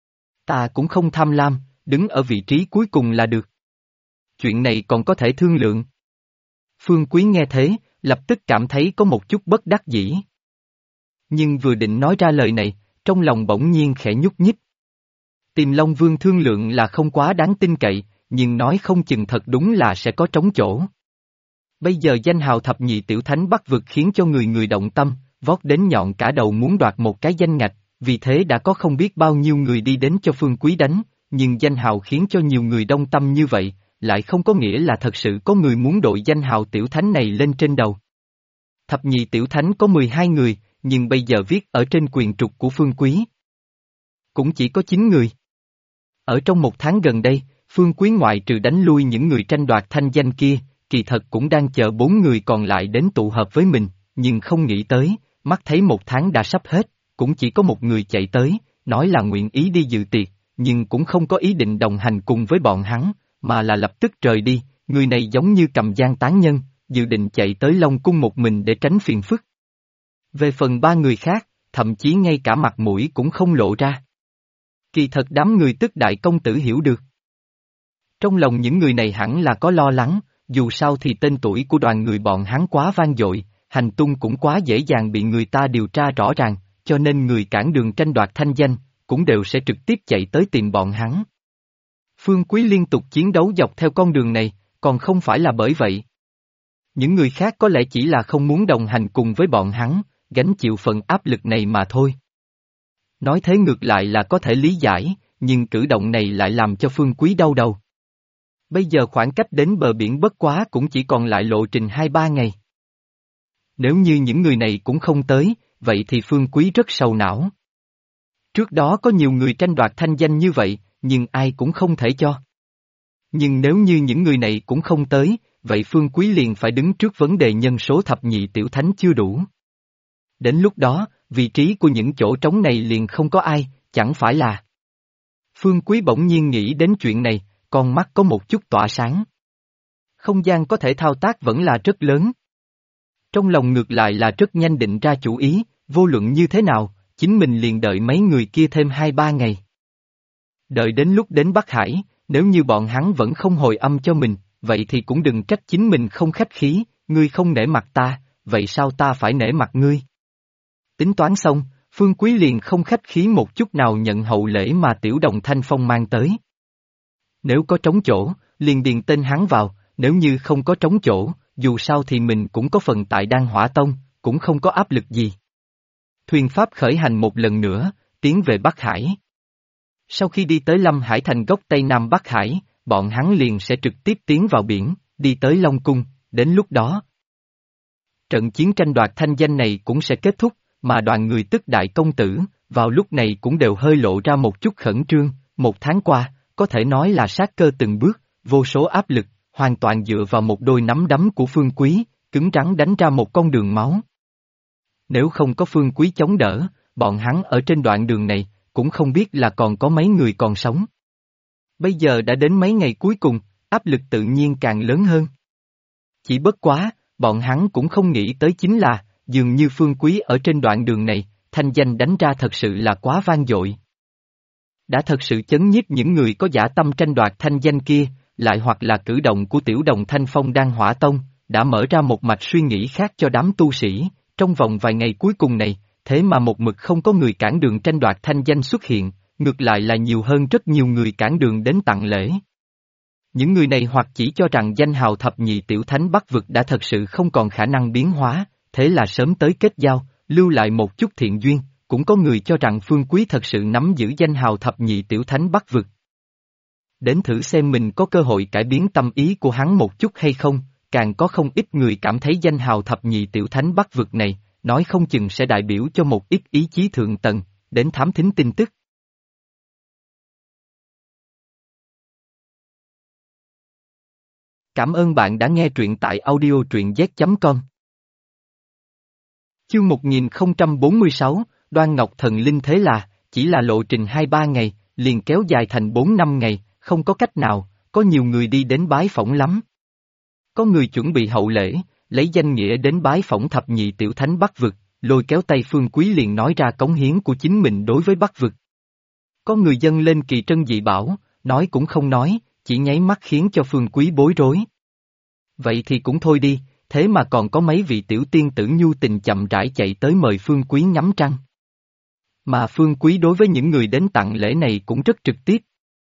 Ta cũng không tham lam, đứng ở vị trí cuối cùng là được. Chuyện này còn có thể thương lượng. Phương Quý nghe thế, lập tức cảm thấy có một chút bất đắc dĩ. Nhưng vừa định nói ra lời này, trong lòng bỗng nhiên khẽ nhúc nhích. Tìm Long Vương thương lượng là không quá đáng tin cậy, nhưng nói không chừng thật đúng là sẽ có trống chỗ. Bây giờ danh hào thập nhị tiểu thánh Bắc vực khiến cho người người động tâm, vót đến nhọn cả đầu muốn đoạt một cái danh ngạch, vì thế đã có không biết bao nhiêu người đi đến cho Phương Quý đánh, nhưng danh hào khiến cho nhiều người đông tâm như vậy, lại không có nghĩa là thật sự có người muốn đội danh hào tiểu thánh này lên trên đầu. Thập nhị tiểu thánh có 12 người, nhưng bây giờ viết ở trên quyền trục của Phương Quý cũng chỉ có 9 người. Ở trong một tháng gần đây, Phương Quý ngoại trừ đánh lui những người tranh đoạt thanh danh kia, kỳ thật cũng đang chờ 4 người còn lại đến tụ hợp với mình, nhưng không nghĩ tới, mắt thấy một tháng đã sắp hết, cũng chỉ có một người chạy tới, nói là nguyện ý đi dự tiệc, nhưng cũng không có ý định đồng hành cùng với bọn hắn, mà là lập tức rời đi, người này giống như cầm giang tán nhân, dự định chạy tới Long Cung một mình để tránh phiền phức. Về phần 3 người khác, thậm chí ngay cả mặt mũi cũng không lộ ra. Kỳ thật đám người tức đại công tử hiểu được. Trong lòng những người này hẳn là có lo lắng, dù sao thì tên tuổi của đoàn người bọn hắn quá vang dội, hành tung cũng quá dễ dàng bị người ta điều tra rõ ràng, cho nên người cản đường tranh đoạt thanh danh, cũng đều sẽ trực tiếp chạy tới tìm bọn hắn. Phương Quý liên tục chiến đấu dọc theo con đường này, còn không phải là bởi vậy. Những người khác có lẽ chỉ là không muốn đồng hành cùng với bọn hắn, gánh chịu phần áp lực này mà thôi. Nói thế ngược lại là có thể lý giải, nhưng cử động này lại làm cho Phương Quý đau đầu. Bây giờ khoảng cách đến bờ biển bất quá cũng chỉ còn lại lộ trình 2-3 ngày. Nếu như những người này cũng không tới, vậy thì Phương Quý rất sầu não. Trước đó có nhiều người tranh đoạt thanh danh như vậy, nhưng ai cũng không thể cho. Nhưng nếu như những người này cũng không tới, vậy Phương Quý liền phải đứng trước vấn đề nhân số thập nhị tiểu thánh chưa đủ. Đến lúc đó, vị trí của những chỗ trống này liền không có ai, chẳng phải là. Phương Quý bỗng nhiên nghĩ đến chuyện này, con mắt có một chút tỏa sáng. Không gian có thể thao tác vẫn là rất lớn. Trong lòng ngược lại là rất nhanh định ra chủ ý, vô luận như thế nào, chính mình liền đợi mấy người kia thêm 2-3 ngày. Đợi đến lúc đến Bắc Hải, nếu như bọn hắn vẫn không hồi âm cho mình, vậy thì cũng đừng trách chính mình không khách khí, ngươi không nể mặt ta, vậy sao ta phải nể mặt ngươi? Tính toán xong, Phương Quý liền không khách khí một chút nào nhận hậu lễ mà Tiểu Đồng Thanh Phong mang tới. Nếu có trống chỗ, liền điền tên hắn vào, nếu như không có trống chỗ, dù sao thì mình cũng có phần tại Đan Hỏa Tông, cũng không có áp lực gì. Thuyền pháp khởi hành một lần nữa, tiến về Bắc Hải. Sau khi đi tới Lâm Hải thành góc Tây Nam Bắc Hải, bọn hắn liền sẽ trực tiếp tiến vào biển, đi tới Long Cung, đến lúc đó. Trận chiến tranh đoạt thanh danh này cũng sẽ kết thúc, mà đoàn người tức đại công tử, vào lúc này cũng đều hơi lộ ra một chút khẩn trương, một tháng qua, có thể nói là sát cơ từng bước, vô số áp lực, hoàn toàn dựa vào một đôi nắm đấm của Phương Quý, cứng rắn đánh ra một con đường máu. Nếu không có Phương Quý chống đỡ, bọn hắn ở trên đoạn đường này, cũng không biết là còn có mấy người còn sống. Bây giờ đã đến mấy ngày cuối cùng, áp lực tự nhiên càng lớn hơn. Chỉ bất quá, bọn hắn cũng không nghĩ tới chính là, dường như Phương Quý ở trên đoạn đường này, thanh danh đánh ra thật sự là quá vang dội. Đã thật sự chấn nhiếp những người có dã tâm tranh đoạt thanh danh kia, lại hoặc là cử động của Tiểu Đồng Thanh Phong Đan Hỏa Tông, đã mở ra một mạch suy nghĩ khác cho đám tu sĩ, trong vòng vài ngày cuối cùng này, thế mà một mực không có người cản đường tranh đoạt thanh danh xuất hiện, ngược lại là nhiều hơn rất nhiều người cản đường đến tặng lễ. Những người này hoặc chỉ cho rằng danh hào thập nhị tiểu thánh Bắc vực đã thật sự không còn khả năng biến hóa, thế là sớm tới kết giao, lưu lại một chút thiện duyên, cũng có người cho rằng Phương Quý thật sự nắm giữ danh hào thập nhị tiểu thánh Bắc vực. Đến thử xem mình có cơ hội cải biến tâm ý của hắn một chút hay không, càng có không ít người cảm thấy danh hào thập nhị tiểu thánh Bắc vực này, nói không chừng sẽ đại biểu cho một ít ý chí thượng tầng, đến thám thính tin tức. Cảm ơn bạn đã nghe truyện tại audio truyện z.com. Chương 1046, Đoan Ngọc Thần Linh thế là, chỉ là lộ trình 2-3 ngày, liền kéo dài thành 4-5 ngày, không có cách nào, có nhiều người đi đến bái phỏng lắm. Có người chuẩn bị hậu lễ, lấy danh nghĩa đến bái phỏng thập nhị tiểu thánh Bắc vực, lôi kéo tay Phương Quý liền nói ra cống hiến của chính mình đối với Bắc vực. Có người dâng lên kỳ trân dị bảo, nói cũng không nói, chỉ nháy mắt khiến cho Phương Quý bối rối. Vậy thì cũng thôi đi, thế mà còn có mấy vị tiểu tiên tử nhu tình chậm rãi chạy tới mời Phương Quý ngắm trăng. Mà Phương Quý đối với những người đến tặng lễ này cũng rất trực tiếp.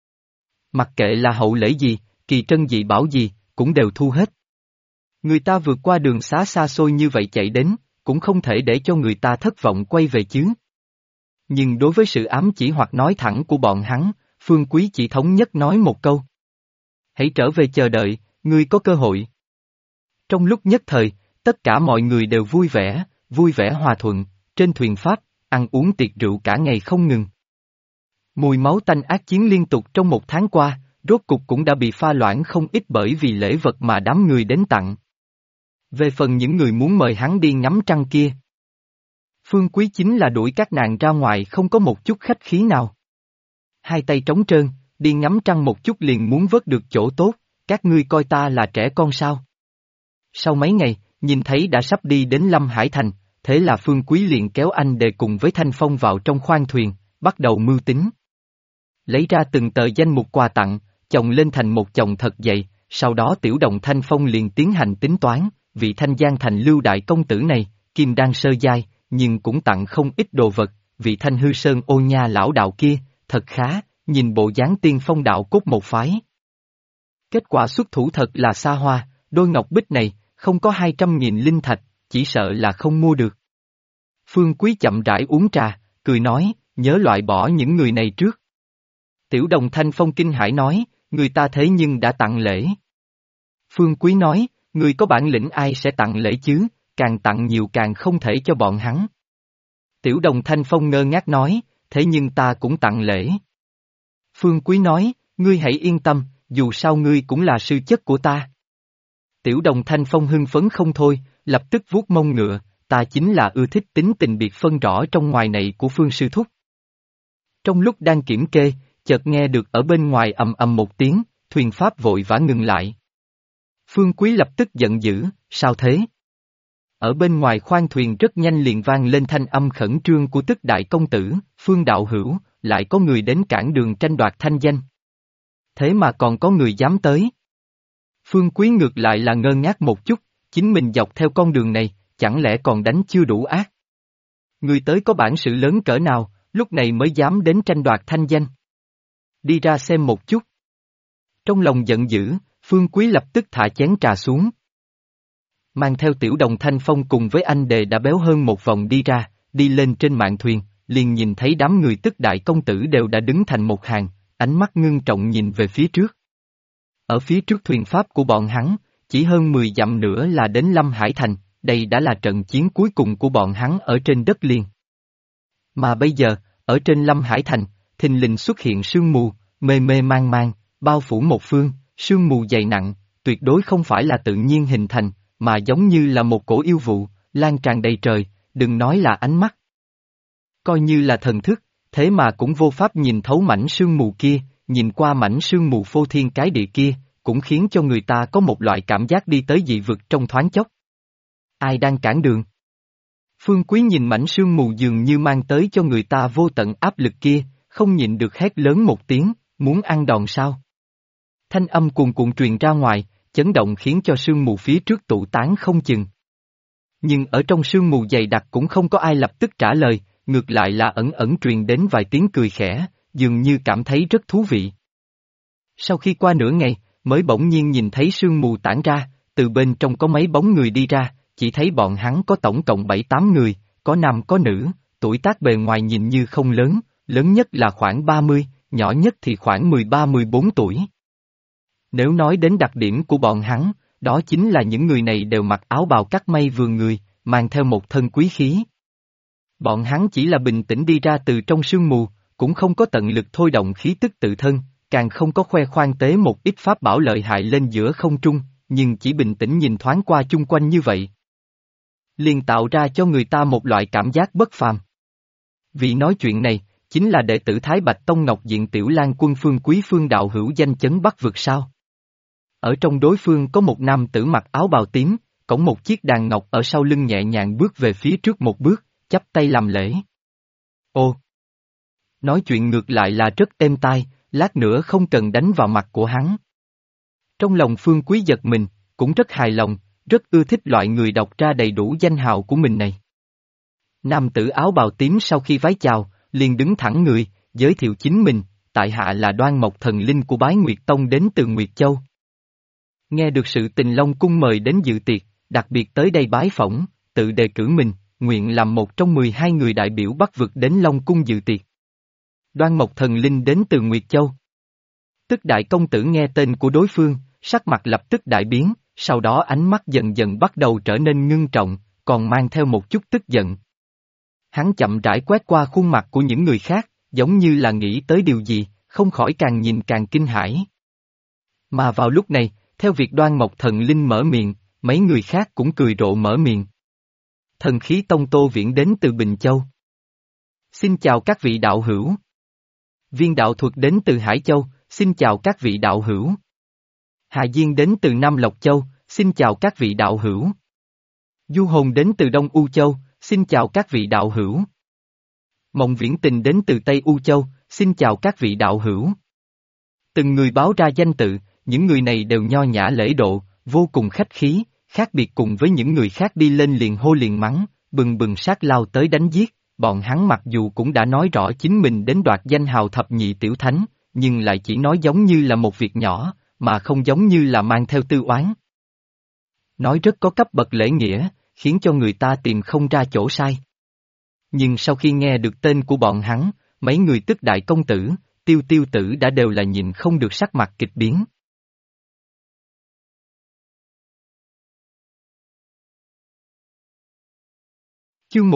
Mặc kệ là hậu lễ gì, kỳ trân dị bảo gì, cũng đều thu hết. Người ta vượt qua đường xá xa xôi như vậy chạy đến, cũng không thể để cho người ta thất vọng quay về chứ. Nhưng đối với sự ám chỉ hoặc nói thẳng của bọn hắn, Phương Quý chỉ thống nhất nói một câu. Hãy trở về chờ đợi, ngươi có cơ hội. Trong lúc nhất thời, tất cả mọi người đều vui vẻ hòa thuận, trên thuyền Pháp, ăn uống tiệc rượu cả ngày không ngừng. Mùi máu tanh ác chiến liên tục trong 1 tháng qua, rốt cục cũng đã bị pha loãng không ít bởi vì lễ vật mà đám người đến tặng. Về phần những người muốn mời hắn đi ngắm trăng kia, Phương Quý chính là đuổi các nàng ra ngoài không có một chút khách khí nào. Hai tay trống trơn, đi ngắm trăng một chút liền muốn vớt được chỗ tốt, các ngươi coi ta là trẻ con sao? Sau mấy ngày, nhìn thấy đã sắp đi đến Lâm Hải Thành, thế là Phương Quý liền kéo anh Đề cùng với Thanh Phong vào trong khoang thuyền, bắt đầu mưu tính. Lấy ra từng tờ danh mục quà tặng, chồng lên thành một chồng thật dày, sau đó Tiểu Đồng Thanh Phong liền tiến hành tính toán, vị Thanh Giang Thành Lưu đại công tử này, kim đan sơ giai, nhưng cũng tặng không ít đồ vật, vị Thanh Hư Sơn Ô Nha lão đạo kia, thật khá, nhìn bộ dáng tiên phong đạo cốt một phái. Kết quả xuất thủ thật là xa hoa, đôi ngọc bích này, không có 200.000 linh thạch, chỉ sợ là không mua được. Phương Quý chậm rãi uống trà, cười nói, nhớ loại bỏ những người này trước. Tiểu Đồng Thanh Phong kinh hãi nói, người ta thế nhưng đã tặng lễ. Phương Quý nói, người có bản lĩnh ai sẽ tặng lễ chứ, càng tặng nhiều càng không thể cho bọn hắn. Tiểu Đồng Thanh Phong ngơ ngác nói, thế nhưng ta cũng tặng lễ. Phương Quý nói, ngươi hãy yên tâm, dù sao ngươi cũng là sư chất của ta. Tiểu Đồng Thanh Phong hưng phấn không thôi, lập tức vuốt mông ngựa, ta chính là ưa thích tính tình biệt phân rõ trong ngoài này của Phương sư thúc. Trong lúc đang kiểm kê, chợt nghe được ở bên ngoài ầm ầm một tiếng, thuyền Pháp vội vã ngừng lại. Phương Quý lập tức giận dữ, sao thế? Ở bên ngoài khoang thuyền rất nhanh liền vang lên thanh âm khẩn trương của Tức đại công tử, Phương đạo hữu, lại có người đến cản đường tranh đoạt thanh danh. Thế mà còn có người dám tới. Phương Quý ngược lại là ngơ ngác một chút, chính mình dọc theo con đường này, chẳng lẽ còn đánh chưa đủ ác? Người tới có bản sự lớn cỡ nào, lúc này mới dám đến tranh đoạt thanh danh. Đi ra xem một chút. Trong lòng giận dữ, Phương Quý lập tức thả chén trà xuống. Mang theo Tiểu Đồng Thanh Phong cùng với anh Đề đã béo hơn một vòng đi ra, đi lên trên mạn thuyền, liền nhìn thấy đám người Tức đại công tử đều đã đứng thành một hàng, ánh mắt ngưng trọng nhìn về phía trước. Ở phía trước thuyền Pháp của bọn hắn, chỉ hơn 10 dặm nữa là đến Lâm Hải Thành, đây đã là trận chiến cuối cùng của bọn hắn ở trên đất liền. Mà bây giờ, ở trên Lâm Hải Thành, thình lình xuất hiện sương mù, mê mê mang mang, bao phủ một phương, sương mù dày nặng, tuyệt đối không phải là tự nhiên hình thành, mà giống như là một cổ yêu vụ, lan tràn đầy trời, đừng nói là ánh mắt. Coi như là thần thức, thế mà cũng vô pháp nhìn thấu mảnh sương mù kia, nhìn qua mảnh sương mù phô thiên cái địa kia, cũng khiến cho người ta có một loại cảm giác đi tới dị vực trong thoáng chốc. Ai đang cản đường? Phương Quý nhìn mảnh sương mù dường như mang tới cho người ta vô tận áp lực kia, không nhịn được hét lớn một tiếng, muốn ăn đòn sao? Thanh âm cuồn cuộn truyền ra ngoài, chấn động khiến cho sương mù phía trước tụ tán không chừng. Nhưng ở trong sương mù dày đặc cũng không có ai lập tức trả lời, ngược lại là ẩn ẩn truyền đến vài tiếng cười khẽ, dường như cảm thấy rất thú vị. Sau khi qua nửa ngày, mới bỗng nhiên nhìn thấy sương mù tản ra, từ bên trong có mấy bóng người đi ra, chỉ thấy bọn hắn có tổng cộng 7-8 người, có nam có nữ, tuổi tác bề ngoài nhìn như không lớn, lớn nhất là khoảng 30, nhỏ nhất thì khoảng 13-14 tuổi. Nếu nói đến đặc điểm của bọn hắn, đó chính là những người này đều mặc áo bào cắt may vườn người, mang theo một thân quý khí. Bọn hắn chỉ là bình tĩnh đi ra từ trong sương mù, cũng không có tận lực thôi động khí tức tự thân, càng không có khoe khoang tế một ít pháp bảo lợi hại lên giữa không trung, nhưng chỉ bình tĩnh nhìn thoáng qua chung quanh như vậy. Liền tạo ra cho người ta một loại cảm giác bất phàm. Vị nói chuyện này, chính là đệ tử Thái Bạch Tông Ngọc Diện Tiểu Lang Quân Phương Quý Phương đạo hữu danh chấn Bắc vực sao. Ở trong đối phương có một nam tử mặc áo bào tím, cõng một chiếc đàn ngọc ở sau lưng nhẹ nhàng bước về phía trước một bước, chắp tay làm lễ. Ô! Nói chuyện ngược lại là rất êm tai, lát nữa không cần đánh vào mặt của hắn. Trong lòng Phương Quý giật mình, cũng rất hài lòng, rất ưa thích loại người đọc ra đầy đủ danh hào của mình này. Nam tử áo bào tím sau khi vái chào, liền đứng thẳng người, giới thiệu chính mình, tại hạ là Đoan Mộc Thần Linh của Bái Nguyệt Tông đến từ Nguyệt Châu. Nghe được sự tình Long Cung mời đến dự tiệc, đặc biệt tới đây bái phỏng, tự đề cử mình, nguyện làm một trong 12 người đại biểu Bắc vực đến Long Cung dự tiệc. Đoan Mộc Thần Linh đến từ Nguyệt Châu. Tức đại công tử nghe tên của đối phương, sắc mặt lập tức đại biến, sau đó ánh mắt dần dần bắt đầu trở nên ngưng trọng, còn mang theo một chút tức giận. Hắn chậm rãi quét qua khuôn mặt của những người khác, giống như là nghĩ tới điều gì, không khỏi càng nhìn càng kinh hãi. Mà vào lúc này, theo việc Đoan Mộc Thần Linh mở miệng, mấy người khác cũng cười rộ mở miệng. Thần khí Tông Tô Viễn đến từ Bình Châu. Xin chào các vị đạo hữu. Viên đạo thuật đến từ Hải Châu, xin chào các vị đạo hữu. Hà Diên đến từ Nam Lộc Châu, xin chào các vị đạo hữu. Du Hồn đến từ Đông U Châu, xin chào các vị đạo hữu. Mộng Viễn Tình đến từ Tây U Châu, xin chào các vị đạo hữu. Từng người báo ra danh tự, những người này đều nho nhã lễ độ, vô cùng khách khí, khác biệt cùng với những người khác đi lên liền hô liền mắng, bừng bừng sát lao tới đánh giết, bọn hắn mặc dù cũng đã nói rõ chính mình đến đoạt danh hào thập nhị tiểu thánh, nhưng lại chỉ nói giống như là một việc nhỏ, mà không giống như là mang theo tư oán. Nói rất có cấp bậc lễ nghĩa, khiến cho người ta tìm không ra chỗ sai. Nhưng sau khi nghe được tên của bọn hắn, mấy người tức đại công tử, tiêu tiêu tử đã đều là nhìn không được sắc mặt kịch biến. Chương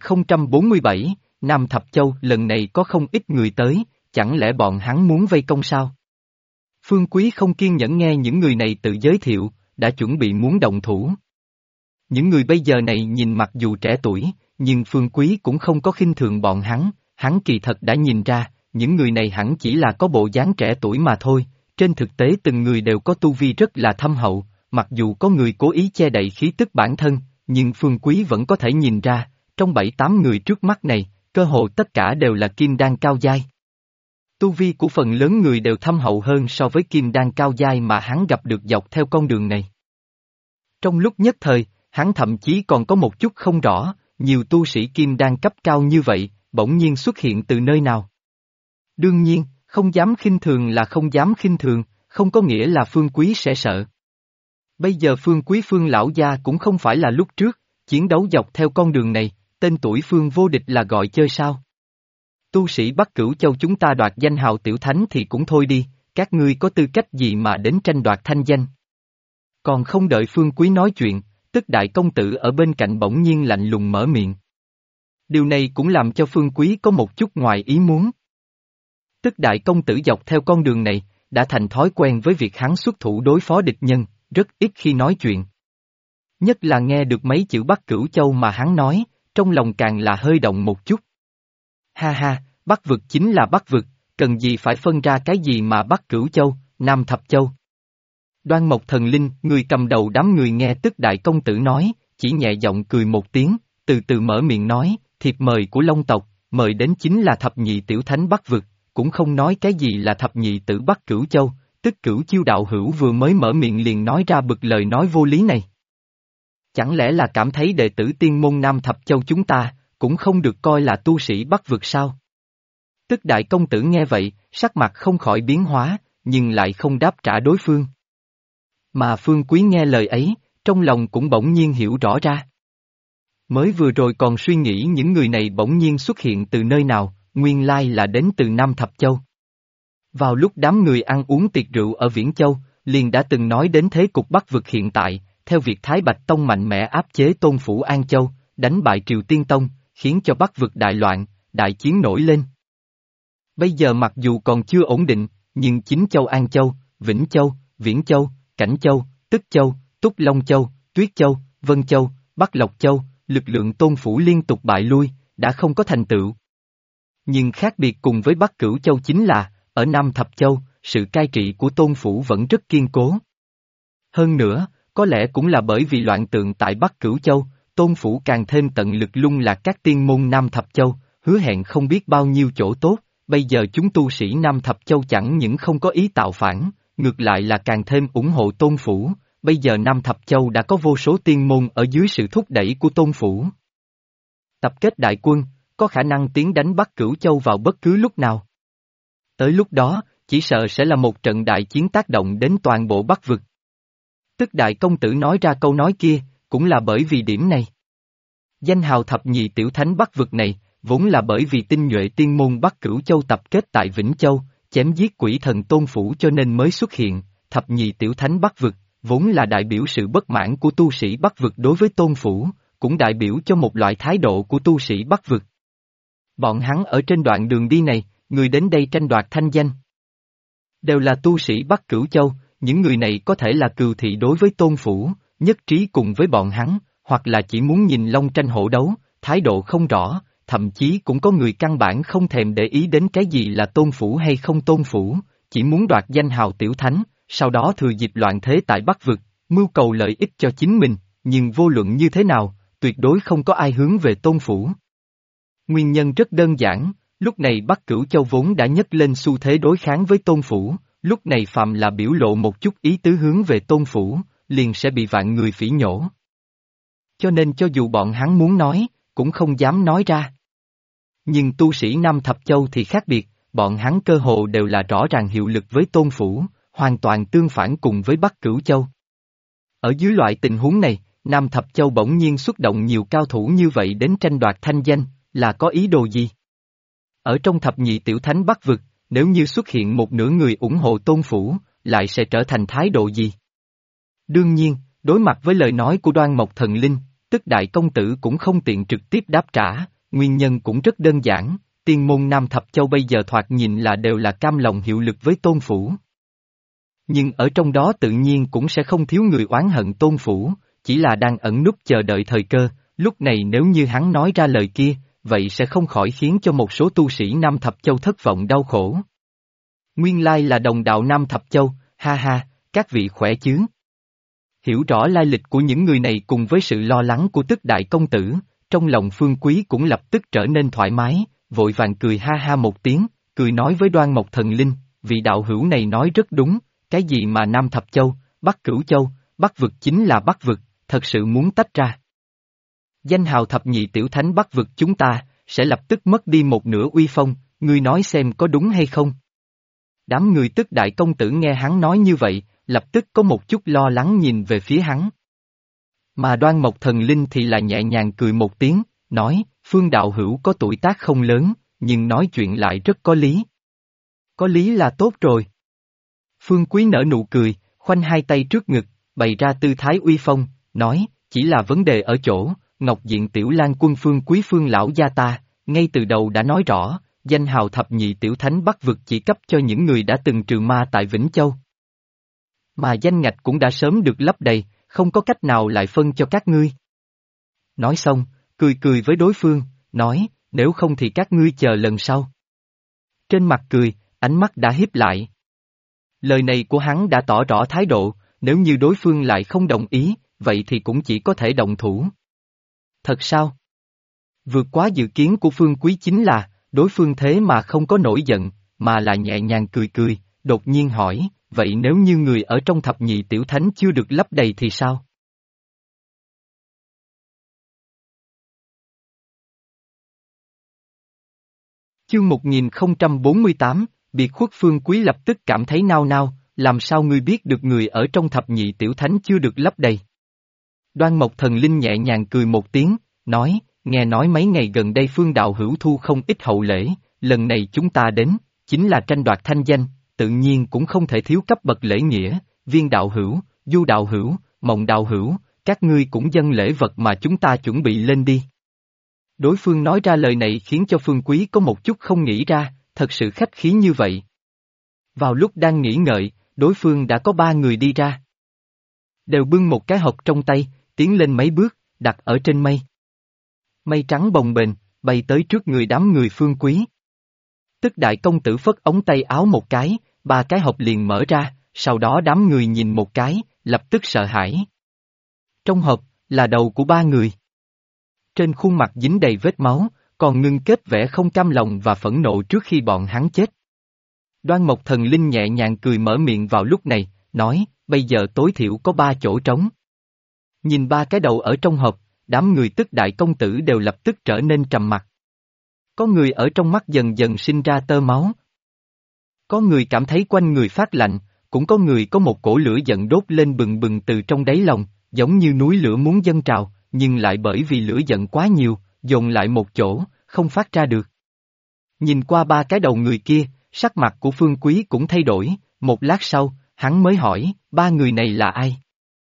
1047, Nam Thập Châu lần này có không ít người tới, chẳng lẽ bọn hắn muốn vây công sao? Phương Quý không kiên nhẫn nghe những người này tự giới thiệu, đã chuẩn bị muốn động thủ. Những người bây giờ này nhìn mặc dù trẻ tuổi, nhưng Phương Quý cũng không có khinh thường bọn hắn kỳ thật đã nhìn ra, những người này hẳn chỉ là có bộ dáng trẻ tuổi mà thôi, trên thực tế từng người đều có tu vi rất là thâm hậu, mặc dù có người cố ý che đậy khí tức bản thân, nhưng Phương Quý vẫn có thể nhìn ra, trong 7-8 người trước mắt này, cơ hồ tất cả đều là kim đan cao giai. Tu vi của phần lớn người đều thâm hậu hơn so với kim đan cao giai mà hắn gặp được dọc theo con đường này. Trong lúc nhất thời, hắn thậm chí còn có một chút không rõ, nhiều tu sĩ kim đan cấp cao như vậy, bỗng nhiên xuất hiện từ nơi nào. Đương nhiên, không dám khinh thường là không dám khinh thường, không có nghĩa là Phương Quý sẽ sợ. Bây giờ Phương Quý Phương lão gia cũng không phải là lúc trước, chiến đấu dọc theo con đường này, tên tuổi Phương vô địch là gọi chơi sao. Tu sĩ Bắc Cửu Châu chúng ta đoạt danh hào tiểu thánh thì cũng thôi đi, các ngươi có tư cách gì mà đến tranh đoạt thanh danh. Còn không đợi Phương Quý nói chuyện, tức đại công tử ở bên cạnh bỗng nhiên lạnh lùng mở miệng. Điều này cũng làm cho Phương Quý có một chút ngoài ý muốn. Tức đại công tử dọc theo con đường này, đã thành thói quen với việc hắn xuất thủ đối phó địch nhân, rất ít khi nói chuyện. Nhất là nghe được mấy chữ Bắc Cửu Châu mà hắn nói, trong lòng càng là hơi động một chút. Ha ha, Bắc vực chính là Bắc vực, cần gì phải phân ra cái gì mà Bắc Cửu Châu, Nam Thập Châu. Đoan Mộc Thần Linh, người cầm đầu đám người nghe tức đại công tử nói, chỉ nhẹ giọng cười một tiếng, từ từ mở miệng nói, thiệp mời của Long tộc, mời đến chính là thập nhị tiểu thánh Bắc vực, cũng không nói cái gì là thập nhị tử Bắc Cửu Châu, tức Cửu Chiêu đạo hữu vừa mới mở miệng liền nói ra bực lời nói vô lý này. Chẳng lẽ là cảm thấy đệ tử tiên môn Nam Thập Châu chúng ta, cũng không được coi là tu sĩ Bắc vực sao? Tức đại công tử nghe vậy, sắc mặt không khỏi biến hóa, nhưng lại không đáp trả đối phương. Mà Phương Quý nghe lời ấy, trong lòng cũng bỗng nhiên hiểu rõ ra. Mới vừa rồi còn suy nghĩ những người này bỗng nhiên xuất hiện từ nơi nào, nguyên lai là đến từ Nam Thập Châu. Vào lúc đám người ăn uống tiệc rượu ở Viễn Châu, liền đã từng nói đến thế cục Bắc vực hiện tại, theo việc Thái Bạch Tông mạnh mẽ áp chế Tôn Phủ An Châu, đánh bại Triều Tiên Tông, khiến cho Bắc vực đại loạn, đại chiến nổi lên. Bây giờ mặc dù còn chưa ổn định, nhưng chính châu An Châu, Vĩnh Châu, Viễn Châu, Cảnh Châu, Tức Châu, Túc Long Châu, Tuyết Châu, Vân Châu, Bắc Lộc Châu, lực lượng Tôn Phủ liên tục bại lui, đã không có thành tựu. Nhưng khác biệt cùng với Bắc Cửu Châu chính là, ở Nam Thập Châu, sự cai trị của Tôn Phủ vẫn rất kiên cố. Hơn nữa, có lẽ cũng là bởi vì loạn tượng tại Bắc Cửu Châu, Tôn Phủ càng thêm tận lực lung lạc các tiên môn Nam Thập Châu, hứa hẹn không biết bao nhiêu chỗ tốt, bây giờ chúng tu sĩ Nam Thập Châu chẳng những không có ý tạo phản, ngược lại là càng thêm ủng hộ Tôn Phủ, bây giờ Nam Thập Châu đã có vô số tiên môn ở dưới sự thúc đẩy của Tôn Phủ. Tập kết đại quân, có khả năng tiến đánh Bắc Cửu Châu vào bất cứ lúc nào. Tới lúc đó, chỉ sợ sẽ là một trận đại chiến tác động đến toàn bộ Bắc vực. Tức đại công tử nói ra câu nói kia, cũng là bởi vì điểm này. Danh hào thập nhị tiểu thánh Bắc vực này, vốn là bởi vì tinh nhuệ tiên môn Bắc Cửu Châu tập kết tại Vĩnh Châu, chém giết quỷ thần Tôn Phủ cho nên mới xuất hiện, thập nhị tiểu thánh Bắc vực, vốn là đại biểu sự bất mãn của tu sĩ Bắc vực đối với Tôn Phủ, cũng đại biểu cho một loại thái độ của tu sĩ Bắc vực. Bọn hắn ở trên đoạn đường đi này, người đến đây tranh đoạt thanh danh. Đều là tu sĩ Bắc Cửu Châu, những người này có thể là cừu thị đối với Tôn Phủ, nhất trí cùng với bọn hắn, hoặc là chỉ muốn nhìn long tranh hổ đấu, thái độ không rõ, thậm chí cũng có người căn bản không thèm để ý đến cái gì là Tôn Phủ hay không Tôn Phủ, chỉ muốn đoạt danh hào tiểu thánh, sau đó thừa dịp loạn thế tại Bắc vực, mưu cầu lợi ích cho chính mình, nhưng vô luận như thế nào, tuyệt đối không có ai hướng về Tôn Phủ. Nguyên nhân rất đơn giản, lúc này Bắc Cửu Châu vốn đã nhấc lên xu thế đối kháng với Tôn Phủ, lúc này phàm là biểu lộ một chút ý tứ hướng về Tôn Phủ, liền sẽ bị vạn người phỉ nhổ. Cho nên cho dù bọn hắn muốn nói, cũng không dám nói ra. Nhưng tu sĩ Nam Thập Châu thì khác biệt, bọn hắn cơ hồ đều là rõ ràng hiệu lực với Tôn Phủ, hoàn toàn tương phản cùng với Bắc Cửu Châu. Ở dưới loại tình huống này, Nam Thập Châu bỗng nhiên xuất động nhiều cao thủ như vậy đến tranh đoạt thanh danh, là có ý đồ gì? Ở trong thập nhị tiểu thánh Bắc vực, nếu như xuất hiện một nửa người ủng hộ Tôn Phủ, lại sẽ trở thành thái độ gì? Đương nhiên, đối mặt với lời nói của Đoan Mộc Thần Linh, tức đại công tử cũng không tiện trực tiếp đáp trả, nguyên nhân cũng rất đơn giản, tiên môn Nam Thập Châu bây giờ thoạt nhìn là đều là cam lòng hiệu lực với Tôn Phủ. Nhưng ở trong đó tự nhiên cũng sẽ không thiếu người oán hận Tôn Phủ, chỉ là đang ẩn núp chờ đợi thời cơ, lúc này nếu như hắn nói ra lời kia, vậy sẽ không khỏi khiến cho một số tu sĩ Nam Thập Châu thất vọng đau khổ. Nguyên lai là đồng đạo Nam Thập Châu, ha ha, các vị khỏe chứ? Hiểu rõ lai lịch của những người này cùng với sự lo lắng của tức đại công tử, trong lòng Phương Quý cũng lập tức trở nên thoải mái, vội vàng cười ha ha một tiếng, cười nói với Đoan Mộc Thần Linh, vị đạo hữu này nói rất đúng, cái gì mà Nam Thập Châu, Bắc Cửu Châu, Bắc vực chính là Bắc vực, thật sự muốn tách ra. Danh hào thập nhị tiểu thánh Bắc vực chúng ta, sẽ lập tức mất đi một nửa uy phong, ngươi nói xem có đúng hay không? Đám người tức đại công tử nghe hắn nói như vậy, lập tức có một chút lo lắng nhìn về phía hắn. Mà Đoan Mộc Thần Linh thì là nhẹ nhàng cười một tiếng, nói, Phương đạo hữu có tuổi tác không lớn, nhưng nói chuyện lại rất có lý. Có lý là tốt rồi. Phương Quý nở nụ cười, khoanh hai tay trước ngực, bày ra tư thái uy phong, nói, chỉ là vấn đề ở chỗ, Ngọc Diện Tiểu Lan quân Phương Quý Phương lão gia ta, ngay từ đầu đã nói rõ, danh hào thập nhị tiểu thánh Bắc vực chỉ cấp cho những người đã từng trừ ma tại Vĩnh Châu. Mà danh ngạch cũng đã sớm được lấp đầy, không có cách nào lại phân cho các ngươi. Nói xong, cười cười với đối phương, nói, nếu không thì các ngươi chờ lần sau. Trên mặt cười, ánh mắt đã híp lại. Lời này của hắn đã tỏ rõ thái độ, nếu như đối phương lại không đồng ý, vậy thì cũng chỉ có thể động thủ. Thật sao? Vượt quá dự kiến của Phương Quý chính là, đối phương thế mà không có nổi giận, mà là nhẹ nhàng cười cười, đột nhiên hỏi, vậy nếu như người ở trong thập nhị tiểu thánh chưa được lấp đầy thì sao? Chương 1048, biệt khuất Phương Quý lập tức cảm thấy nao nao, làm sao ngươi biết được người ở trong thập nhị tiểu thánh chưa được lấp đầy? Đoan Mộc Thần Linh nhẹ nhàng cười một tiếng, nói, nghe nói mấy ngày gần đây Phương đạo hữu thu không ít hậu lễ, lần này chúng ta đến, chính là tranh đoạt thanh danh, tự nhiên cũng không thể thiếu cấp bậc lễ nghĩa, Viên đạo hữu, Du đạo hữu, Mộng đạo hữu, các ngươi cũng dâng lễ vật mà chúng ta chuẩn bị lên đi. Đối phương nói ra lời này khiến cho Phương Quý có một chút không nghĩ ra, thật sự khách khí như vậy. Vào lúc đang nghĩ ngợi, đối phương đã có 3 người đi ra. Đều bưng một cái hộp trong tay, tiến lên mấy bước, đặt ở trên mây. Mây trắng bồng bềnh, bay tới trước người đám người Phương Quý. Tức đại công tử phất ống tay áo một cái, 3 cái hộp liền mở ra, sau đó đám người nhìn một cái, lập tức sợ hãi. Trong hộp, là đầu của 3 người. Trên khuôn mặt dính đầy vết máu, còn ngưng kết vẻ không cam lòng và phẫn nộ trước khi bọn hắn chết. Đoan Mộc Thần Linh nhẹ nhàng cười mở miệng vào lúc này, nói, bây giờ tối thiểu có 3 chỗ trống. Nhìn 3 cái đầu ở trong hộp, đám người tức đại công tử đều lập tức trở nên trầm mặc. Có người ở trong mắt dần dần sinh ra tơ máu. Có người cảm thấy quanh người phát lạnh, cũng có người có một cổ lửa giận đốt lên bừng bừng từ trong đáy lòng, giống như núi lửa muốn dâng trào, nhưng lại bởi vì lửa giận quá nhiều, dồn lại một chỗ, không phát ra được. Nhìn qua 3 cái đầu người kia, sắc mặt của Phương Quý cũng thay đổi, một lát sau, hắn mới hỏi, 3 người này là ai?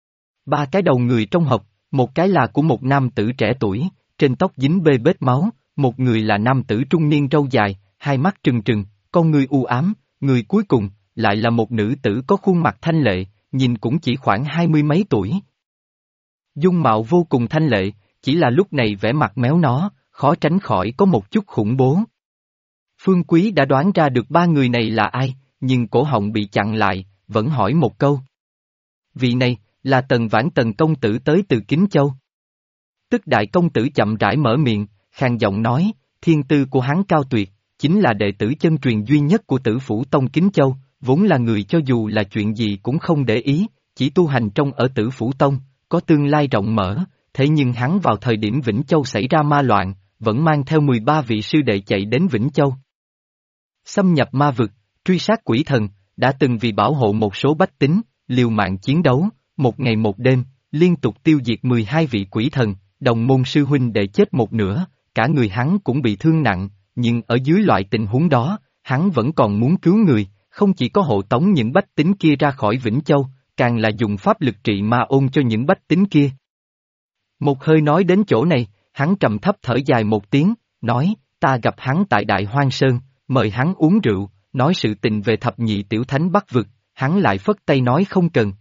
3 cái đầu người trong hộp, một cái là của một nam tử trẻ tuổi, trên tóc dính bê bết máu, một người là nam tử trung niên râu dài, hai mắt trừng trừng, con người u ám, người cuối cùng, lại là một nữ tử có khuôn mặt thanh lệ, nhìn cũng chỉ khoảng 20 mấy tuổi. Dung mạo vô cùng thanh lệ, chỉ là lúc này vẻ mặt méo nó, khó tránh khỏi có một chút khủng bố. Phương Quý đã đoán ra được 3 người này là ai, nhưng cổ họng bị chặn lại, vẫn hỏi một câu. Vị này, là Tần Vãn Tần công tử tới từ Kính Châu. Tức đại công tử chậm rãi mở miệng, khàn giọng nói, thiên tư của hắn cao tuyệt, chính là đệ tử chân truyền duy nhất của Tử Phủ Tông Kính Châu, vốn là người cho dù là chuyện gì cũng không để ý, chỉ tu hành trong ở Tử Phủ Tông, có tương lai rộng mở, thế nhưng hắn vào thời điểm Vĩnh Châu xảy ra ma loạn, vẫn mang theo 13 vị sư đệ chạy đến Vĩnh Châu. Xâm nhập ma vực, truy sát quỷ thần, đã từng vì bảo hộ một số bách tính, liều mạng chiến đấu, một ngày một đêm, liên tục tiêu diệt 12 vị quỷ thần, đồng môn sư huynh đệ chết một nửa, cả người hắn cũng bị thương nặng, nhưng ở dưới loại tình huống đó, hắn vẫn còn muốn cứu người, không chỉ có hộ tống những bách tính kia ra khỏi Vĩnh Châu, càng là dùng pháp lực trị ma ôn cho những bách tính kia. Một hơi nói đến chỗ này, hắn trầm thấp thở dài một tiếng, nói, ta gặp hắn tại Đại Hoang Sơn, mời hắn uống rượu, nói sự tình về thập nhị tiểu thánh Bắc vực, hắn lại phất tay nói không cần.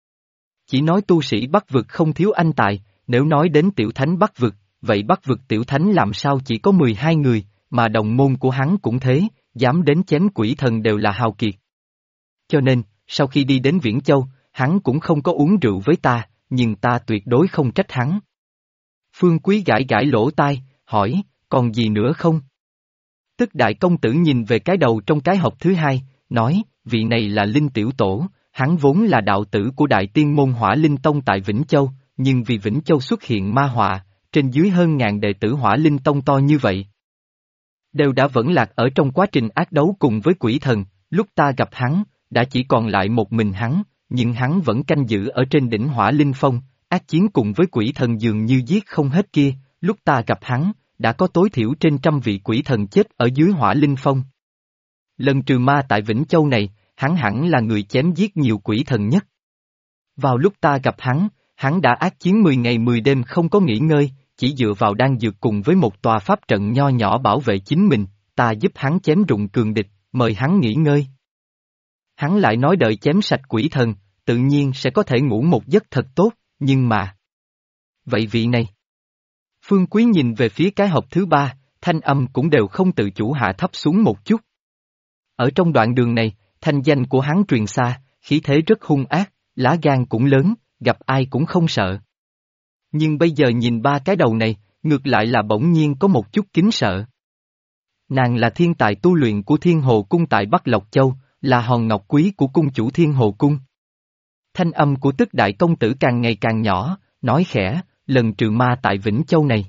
Chỉ nói tu sĩ Bắc vực không thiếu anh tài, nếu nói đến tiểu thánh Bắc vực, vậy Bắc vực tiểu thánh làm sao chỉ có 12 người, mà đồng môn của hắn cũng thế, dám đến chém quỷ thần đều là hào kiệt. Cho nên, sau khi đi đến Viễn Châu, hắn cũng không có uống rượu với ta, nhưng ta tuyệt đối không trách hắn. Phương Quý gãi gãi lỗ tai, hỏi, còn gì nữa không? Tức đại công tử nhìn về cái đầu trong cái hộp thứ hai, nói, vị này là Linh Tiểu Tổ, hắn vốn là đạo tử của Đại Tiên Môn Hỏa Linh Tông tại Vĩnh Châu, nhưng vì Vĩnh Châu xuất hiện ma họa, trên dưới hơn ngàn đệ tử Hỏa Linh Tông to như vậy. Đều đã vẫn lạc ở trong quá trình ác đấu cùng với quỷ thần, lúc ta gặp hắn, đã chỉ còn lại một mình hắn, nhưng hắn vẫn canh giữ ở trên đỉnh Hỏa Linh Phong, ác chiến cùng với quỷ thần dường như giết không hết kia, lúc ta gặp hắn, đã có tối thiểu trên 100 vị quỷ thần chết ở dưới Hỏa Linh Phong. Lần trừ ma tại Vĩnh Châu này, hắn hẳn là người chém giết nhiều quỷ thần nhất. Vào lúc ta gặp hắn đã ác chiến 10 ngày 10 đêm không có nghỉ ngơi, chỉ dựa vào đan dược cùng với một tòa pháp trận nho nhỏ bảo vệ chính mình, ta giúp hắn chém rụng cường địch, mời hắn nghỉ ngơi. Hắn lại nói đợi chém sạch quỷ thần, tự nhiên sẽ có thể ngủ một giấc thật tốt, nhưng mà... Vậy vị này... Phương Quý nhìn về phía cái hộp thứ 3, thanh âm cũng đều không tự chủ hạ thấp xuống một chút. Ở trong đoạn đường này, thanh danh của hắn truyền xa, khí thế rất hung ác, lá gan cũng lớn, gặp ai cũng không sợ. Nhưng bây giờ nhìn 3 cái đầu này, ngược lại là bỗng nhiên có một chút kính sợ. Nàng là thiên tài tu luyện của Thiên Hồ Cung tại Bắc Lộc Châu, là hòn ngọc quý của cung chủ Thiên Hồ Cung. Thanh âm của Tức đại công tử càng ngày càng nhỏ, nói khẽ, lần trừ ma tại Vĩnh Châu này.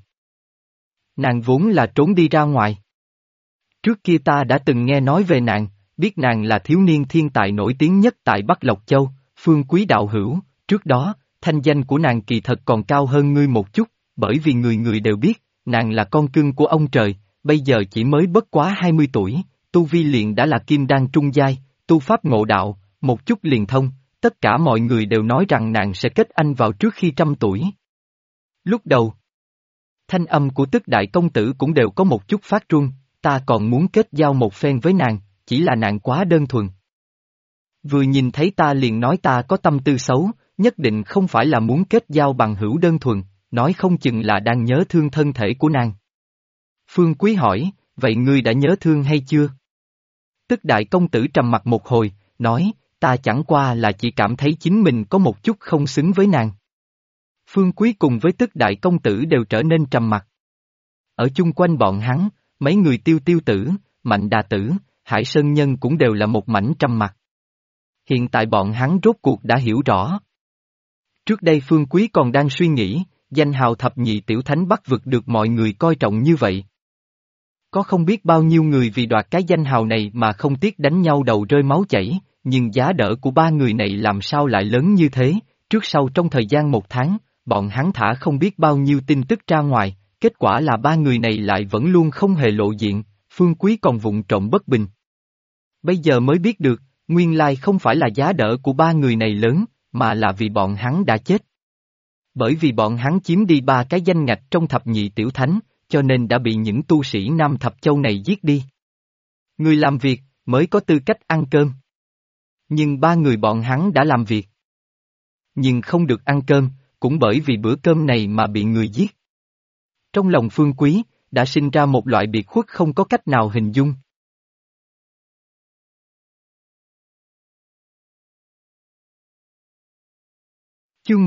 Nàng vốn là trốn đi ra ngoài. Trước kia ta đã từng nghe nói về nàng, biết nàng là thiếu niên thiên tài nổi tiếng nhất tại Bắc Lộc Châu, Phương Quý đạo hữu, trước đó, thanh danh của nàng kỳ thật còn cao hơn ngươi một chút, bởi vì người người đều biết, nàng là con cưng của ông trời, bây giờ chỉ mới bất quá 20 tuổi, tu vi liền đã là kim đan trung giai, tu pháp ngộ đạo, một chút liền thông, tất cả mọi người đều nói rằng nàng sẽ kết anh vào trước khi 100 tuổi. Lúc đầu, thanh âm của Tức đại công tử cũng đều có một chút phát run, ta còn muốn kết giao một phen với nàng, chỉ là nàng quá đơn thuần. Vừa nhìn thấy ta liền nói ta có tâm tư xấu, nhất định không phải là muốn kết giao bằng hữu đơn thuần, nói không chừng là đang nhớ thương thân thể của nàng. Phương Quý hỏi, vậy ngươi đã nhớ thương hay chưa? Tức đại công tử trầm mặt một hồi, nói, ta chẳng qua là chỉ cảm thấy chính mình có một chút không xứng với nàng. Phương Quý cùng với Tức đại công tử đều trở nên trầm mặc. Ở chung quanh bọn hắn, mấy người Tiêu Tiêu tử, Mạnh Đà tử, Hải Sơn Nhân cũng đều là một mảnh trầm mặc. Hiện tại bọn hắn rốt cuộc đã hiểu rõ. Trước đây Phương Quý còn đang suy nghĩ, danh hào thập nhị tiểu thánh Bắc vực được mọi người coi trọng như vậy. Có không biết bao nhiêu người vì đoạt cái danh hào này mà không tiếc đánh nhau đầu rơi máu chảy, nhưng giá đỡ của ba người này làm sao lại lớn như thế, trước sau trong thời gian 1 tháng, bọn hắn thả không biết bao nhiêu tin tức ra ngoài, kết quả là ba người này lại vẫn luôn không hề lộ diện, Phương Quý còn vụng trộm bất bình. Bây giờ mới biết được, nguyên lai không phải là giá đỡ của ba người này lớn, mà là vì bọn hắn đã chết. Bởi vì bọn hắn chiếm đi 3 cái danh ngạch trong thập nhị tiểu thánh, cho nên đã bị những tu sĩ Nam Thập Châu này giết đi. Người làm việc, mới có tư cách ăn cơm. Nhưng ba người bọn hắn đã làm việc. Nhưng không được ăn cơm, cũng bởi vì bữa cơm này mà bị người giết. Trong lòng Phương Quý, đã sinh ra một loại biệt khuất không có cách nào hình dung. Chương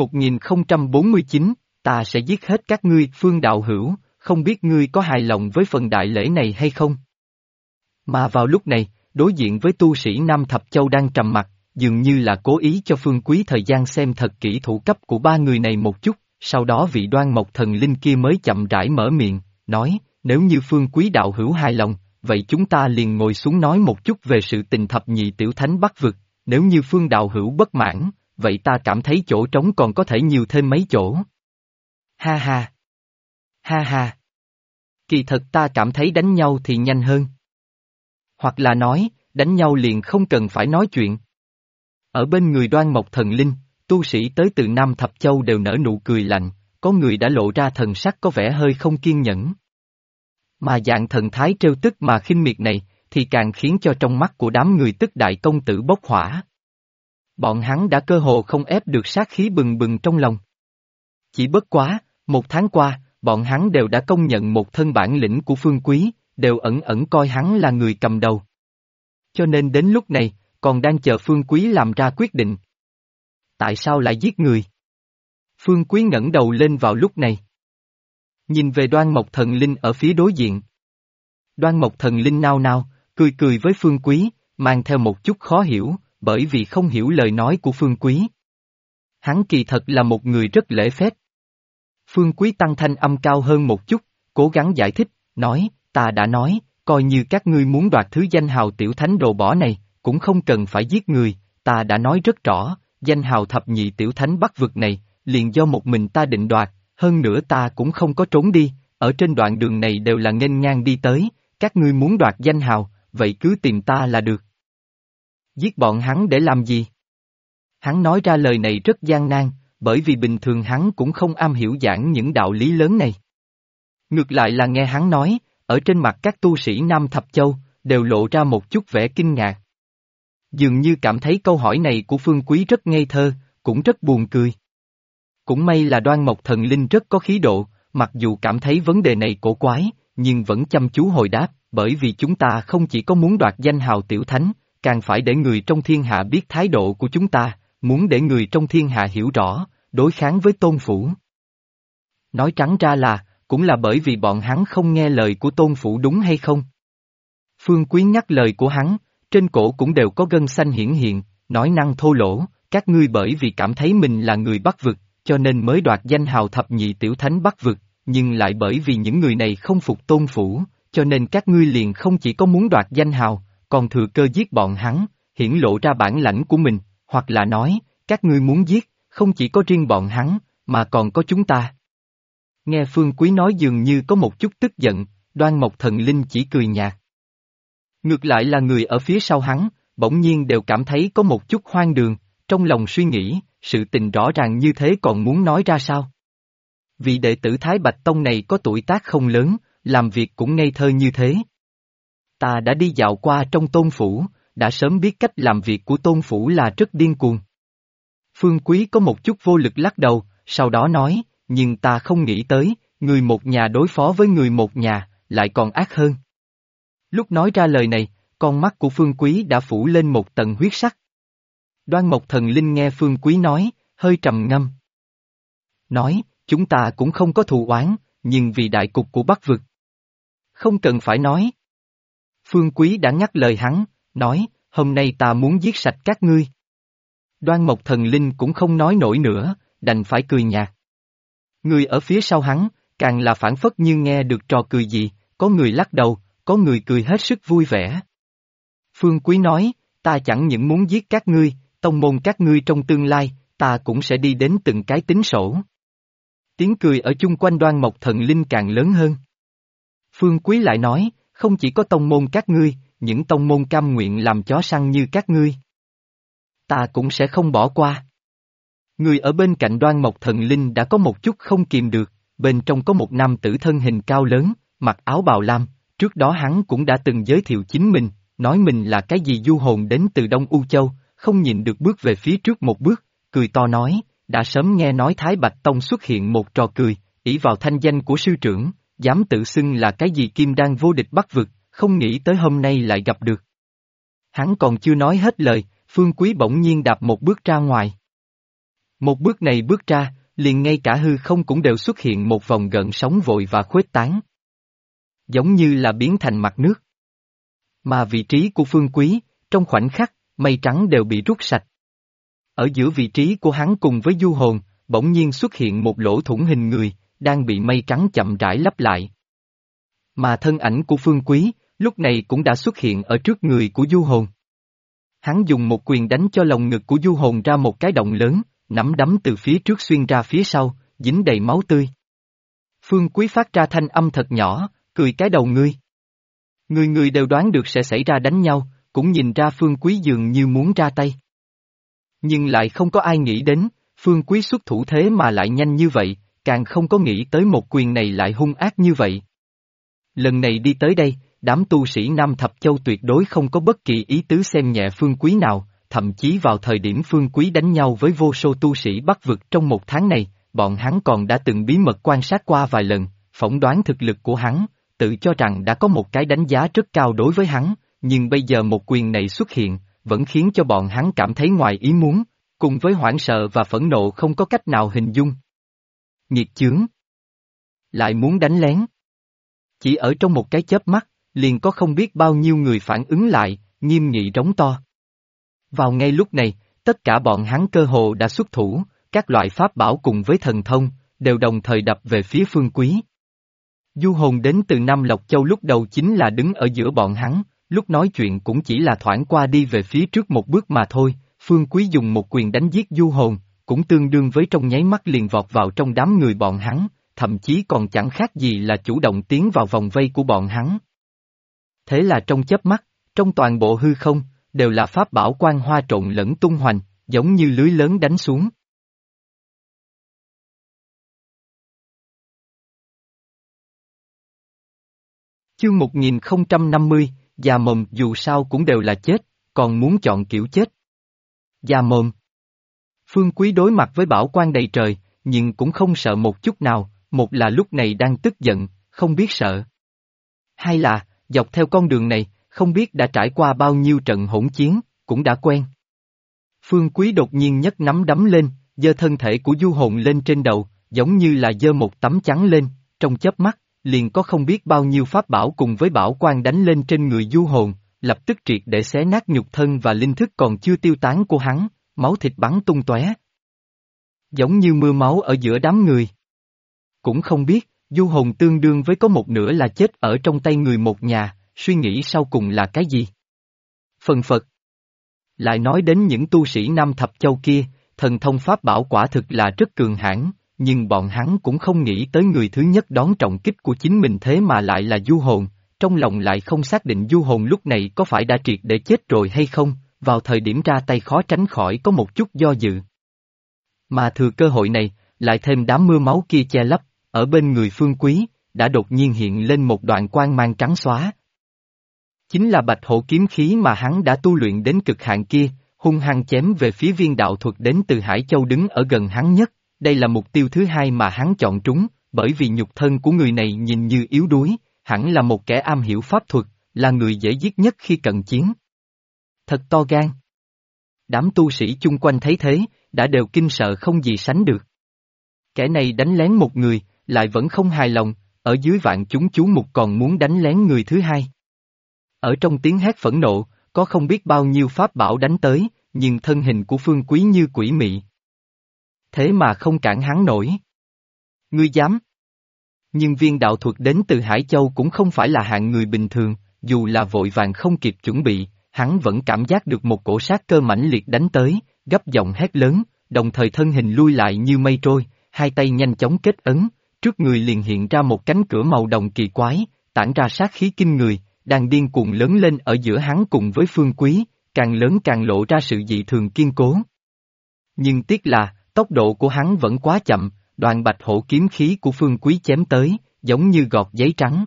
1049, ta sẽ giết hết các ngươi, Phương đạo hữu, không biết ngươi có hài lòng với phần đại lễ này hay không? Mà vào lúc này, đối diện với tu sĩ Nam Thập Châu đang trầm mặc, dường như là cố ý cho Phương Quý thời gian xem thật kỹ thủ cấp của ba người này một chút, sau đó vị Đoan Mộc thần linh kia mới chậm rãi mở miệng, nói, nếu như Phương Quý đạo hữu hài lòng, vậy chúng ta liền ngồi xuống nói một chút về sự tình thập nhị tiểu thánh Bắc vực, nếu như Phương đạo hữu bất mãn, vậy ta cảm thấy chỗ trống còn có thể nhiều thêm mấy chỗ. Ha ha! Ha ha! Kỳ thật ta cảm thấy đánh nhau thì nhanh hơn. Hoặc là nói, đánh nhau liền không cần phải nói chuyện. Ở bên người Đoan Mộc thần linh, tu sĩ tới từ Nam Thập Châu đều nở nụ cười lạnh, có người đã lộ ra thần sắc có vẻ hơi không kiên nhẫn. Mà dạng thần thái trêu tức mà khinh miệt này, thì càng khiến cho trong mắt của đám người Tức đại công tử bốc hỏa. Bọn hắn đã cơ hồ không ép được sát khí bừng bừng trong lòng. Chỉ bất quá, 1 tháng qua, bọn hắn đều đã công nhận một thân bản lĩnh của Phương Quý, đều ẩn ẩn coi hắn là người cầm đầu. Cho nên đến lúc này, còn đang chờ Phương Quý làm ra quyết định. Tại sao lại giết người? Phương Quý ngẩng đầu lên vào lúc này. Nhìn về Đoan Mộc thần linh ở phía đối diện. Đoan Mộc thần linh nao nao, cười cười với Phương Quý, mang theo một chút khó hiểu, bởi vì không hiểu lời nói của Phương Quý. Hắn kỳ thật là một người rất lễ phép. Phương Quý tăng thanh âm cao hơn một chút, cố gắng giải thích, nói, ta đã nói, coi như các ngươi muốn đoạt thứ danh hào tiểu thánh đồ bỏ này, cũng không cần phải giết người, ta đã nói rất rõ, danh hào thập nhị tiểu thánh Bắc vực này, liền do một mình ta định đoạt, hơn nữa ta cũng không có trốn đi, ở trên đoạn đường này đều là nghênh ngang đi tới, các ngươi muốn đoạt danh hào, vậy cứ tìm ta là được. Giết bọn hắn để làm gì? Hắn nói ra lời này rất gian nan, bởi vì bình thường hắn cũng không am hiểu giảng những đạo lý lớn này. Ngược lại là nghe hắn nói, ở trên mặt các tu sĩ Nam Thập Châu, đều lộ ra một chút vẻ kinh ngạc. Dường như cảm thấy câu hỏi này của Phương Quý rất ngây thơ, cũng rất buồn cười. Cũng may là Đoan Mộc thần linh rất có khí độ, mặc dù cảm thấy vấn đề này cổ quái, nhưng vẫn chăm chú hồi đáp, bởi vì chúng ta không chỉ có muốn đoạt danh hào tiểu thánh, càng phải để người trong thiên hạ biết thái độ của chúng ta, muốn để người trong thiên hạ hiểu rõ, đối kháng với Tôn Phủ. Nói trắng ra là, cũng là bởi vì bọn hắn không nghe lời của Tôn Phủ đúng hay không? Phương Quý nhắc lời của hắn, trên cổ cũng đều có gân xanh hiển hiện, nói năng thô lỗ, các ngươi bởi vì cảm thấy mình là người Bắc vực, cho nên mới đoạt danh hào thập nhị tiểu thánh Bắc vực, nhưng lại bởi vì những người này không phục Tôn Phủ, cho nên các ngươi liền không chỉ có muốn đoạt danh hào, còn thừa cơ giết bọn hắn, hiển lộ ra bản lãnh của mình, hoặc là nói, các ngươi muốn giết, không chỉ có riêng bọn hắn, mà còn có chúng ta. Nghe Phương Quý nói dường như có một chút tức giận, Đoan Mộc thần linh chỉ cười nhạt. Ngược lại là người ở phía sau hắn, bỗng nhiên đều cảm thấy có một chút hoang đường, trong lòng suy nghĩ, sự tình rõ ràng như thế còn muốn nói ra sao? Vị đệ tử Thái Bạch Tông này có tuổi tác không lớn, làm việc cũng ngây thơ như thế. Ta đã đi dạo qua trong Tôn Phủ, đã sớm biết cách làm việc của Tôn Phủ là rất điên cuồng. Phương Quý có một chút vô lực lắc đầu, sau đó nói, nhưng ta không nghĩ tới, người một nhà đối phó với người một nhà, lại còn ác hơn. Lúc nói ra lời này, con mắt của Phương Quý đã phủ lên một tầng huyết sắc. Đoan Mộc Thần Linh nghe Phương Quý nói, hơi trầm ngâm. Nói, chúng ta cũng không có thù oán, nhưng vì đại cục của Bắc Vực. Không cần phải nói. Phương Quý đã ngắt lời hắn, nói, hôm nay ta muốn giết sạch các ngươi. Đoan Mộc Thần Linh cũng không nói nổi nữa, đành phải cười nhạt. Người ở phía sau hắn, càng là phảng phất như nghe được trò cười gì, có người lắc đầu, có người cười hết sức vui vẻ. Phương Quý nói, ta chẳng những muốn giết các ngươi, tông môn các ngươi trong tương lai, ta cũng sẽ đi đến từng cái tính sổ. Tiếng cười ở chung quanh Đoan Mộc Thần Linh càng lớn hơn. Phương Quý lại nói, không chỉ có tông môn các ngươi, những tông môn cam nguyện làm chó săn như các ngươi. Ta cũng sẽ không bỏ qua. Người ở bên cạnh Đoan Mộc Thần Linh đã có một chút không kìm được, bên trong có một nam tử thân hình cao lớn, mặc áo bào lam, trước đó hắn cũng đã từng giới thiệu chính mình, nói mình là cái gì du hồn đến từ Đông U Châu, không nhịn được bước về phía trước một bước, cười to nói, đã sớm nghe nói Thái Bạch Tông xuất hiện một trò cười, ỷ vào thanh danh của sư trưởng, dám tự xưng là cái gì kim đan vô địch Bắc Vực, không nghĩ tới hôm nay lại gặp được. Hắn còn chưa nói hết lời, Phương Quý bỗng nhiên đạp một bước ra ngoài. Một bước này bước ra, liền ngay cả hư không cũng đều xuất hiện một vòng gợn sóng vội và khuếch tán. Giống như là biến thành mặt nước. Mà vị trí của Phương Quý, trong khoảnh khắc, mây trắng đều bị rút sạch. Ở giữa vị trí của hắn cùng với du hồn, bỗng nhiên xuất hiện một lỗ thủng hình người, đang bị mây trắng chậm rãi lấp lại. Mà thân ảnh của Phương Quý, lúc này cũng đã xuất hiện ở trước người của du hồn. Hắn dùng một quyền đánh cho lồng ngực của du hồn ra một cái động lớn, nắm đấm từ phía trước xuyên ra phía sau, dính đầy máu tươi. Phương Quý phát ra thanh âm thật nhỏ, cười cái đầu ngươi. Người đều đoán được sẽ xảy ra đánh nhau, cũng nhìn ra Phương Quý dường như muốn ra tay. Nhưng lại không có ai nghĩ đến, Phương Quý xuất thủ thế mà lại nhanh như vậy, càng không có nghĩ tới một quyền này lại hung ác như vậy. Lần này đi tới đây, đám tu sĩ Nam Thập Châu tuyệt đối không có bất kỳ ý tứ xem nhẹ Phương Quý nào, thậm chí vào thời điểm Phương Quý đánh nhau với vô số tu sĩ Bắc Vực trong một tháng này, bọn hắn còn đã từng bí mật quan sát qua vài lần, phỏng đoán thực lực của hắn, tự cho rằng đã có một cái đánh giá rất cao đối với hắn, nhưng bây giờ một quyền này xuất hiện, vẫn khiến cho bọn hắn cảm thấy ngoài ý muốn, cùng với hoảng sợ và phẫn nộ không có cách nào hình dung. Nghiệt chướng! Lại muốn đánh lén! Chỉ ở trong một cái chớp mắt, liền có không biết bao nhiêu người phản ứng lại, nghiêm nghị rống to. Vào ngay lúc này, tất cả bọn hắn cơ hồ đã xuất thủ, các loại pháp bảo cùng với thần thông, đều đồng thời đập về phía Phương Quý. Du hồn đến từ Nam Lộc Châu lúc đầu chính là đứng ở giữa bọn hắn, lúc nói chuyện cũng chỉ là thoảng qua đi về phía trước một bước mà thôi, Phương Quý dùng một quyền đánh giết du hồn, cũng tương đương với trong nháy mắt liền vọt vào trong đám người bọn hắn, thậm chí còn chẳng khác gì là chủ động tiến vào vòng vây của bọn hắn. Thế là trong chớp mắt, trong toàn bộ hư không, đều là pháp bảo quang hoa trộn lẫn tung hoành, giống như lưới lớn đánh xuống. Chương 1050, già mồm dù sao cũng đều là chết, còn muốn chọn kiểu chết. Già mồm. Phương Quý đối mặt với bảo quan đầy trời, nhưng cũng không sợ một chút nào, một là lúc này đang tức giận, không biết sợ. Hai là, dọc theo con đường này, không biết đã trải qua bao nhiêu trận hỗn chiến, cũng đã quen. Phương Quý đột nhiên nhấc nắm đấm lên, giơ thân thể của du hồn lên trên đầu, giống như là giơ một tấm chắn lên, trong chớp mắt, liền có không biết bao nhiêu pháp bảo cùng với bảo quan đánh lên trên người du hồn, lập tức triệt để xé nát nhục thân và linh thức còn chưa tiêu tán của hắn, máu thịt bắn tung tóe. Giống như mưa máu ở giữa đám người. Cũng không biết, du hồn tương đương với có một nửa là chết ở trong tay người một nhà, suy nghĩ sau cùng là cái gì? Phần phật. Lại nói đến những tu sĩ Nam Thập Châu kia, thần thông pháp bảo quả thực là rất cường hãn, nhưng bọn hắn cũng không nghĩ tới người thứ nhất đón trọng kích của chính mình thế mà lại là du hồn, trong lòng lại không xác định du hồn lúc này có phải đã triệt để chết rồi hay không, vào thời điểm ra tay khó tránh khỏi có một chút do dự. Mà thừa cơ hội này, lại thêm đám mưa máu kia che lấp, ở bên người Phương Quý, đã đột nhiên hiện lên một đoạn quang mang trắng xóa. Chính là bạch hổ kiếm khí mà hắn đã tu luyện đến cực hạn kia, hung hăng chém về phía viên đạo thuật đến từ Hải Châu đứng ở gần hắn nhất, đây là mục tiêu thứ hai mà hắn chọn trúng, bởi vì nhục thân của người này nhìn như yếu đuối, hẳn là một kẻ am hiểu pháp thuật, là người dễ giết nhất khi cận chiến. Thật to gan. Đám tu sĩ chung quanh thấy thế, đã đều kinh sợ không gì sánh được. Kẻ này đánh lén một người, lại vẫn không hài lòng, ở dưới vạn chúng chú mục còn muốn đánh lén người thứ hai. Ở trong tiếng hét phẫn nộ, có không biết bao nhiêu pháp bảo đánh tới, nhưng thân hình của Phương Quý như quỷ mị. Thế mà không cản hắn nổi. Ngươi dám? Nhưng viên đạo thuật đến từ Hải Châu cũng không phải là hạng người bình thường, dù là vội vàng không kịp chuẩn bị, hắn vẫn cảm giác được một cổ sát cơ mãnh liệt đánh tới, gấp giọng hét lớn, đồng thời thân hình lui lại như mây trôi, hai tay nhanh chóng kết ấn, trước người liền hiện ra một cánh cửa màu đồng kỳ quái, tản ra sát khí kinh người, đang điên cuồng lớn lên ở giữa hắn cùng với Phương Quý, càng lớn càng lộ ra sự dị thường kiên cố. Nhưng tiếc là, tốc độ của hắn vẫn quá chậm, đoàn bạch hổ kiếm khí của Phương Quý chém tới, giống như gọt giấy trắng.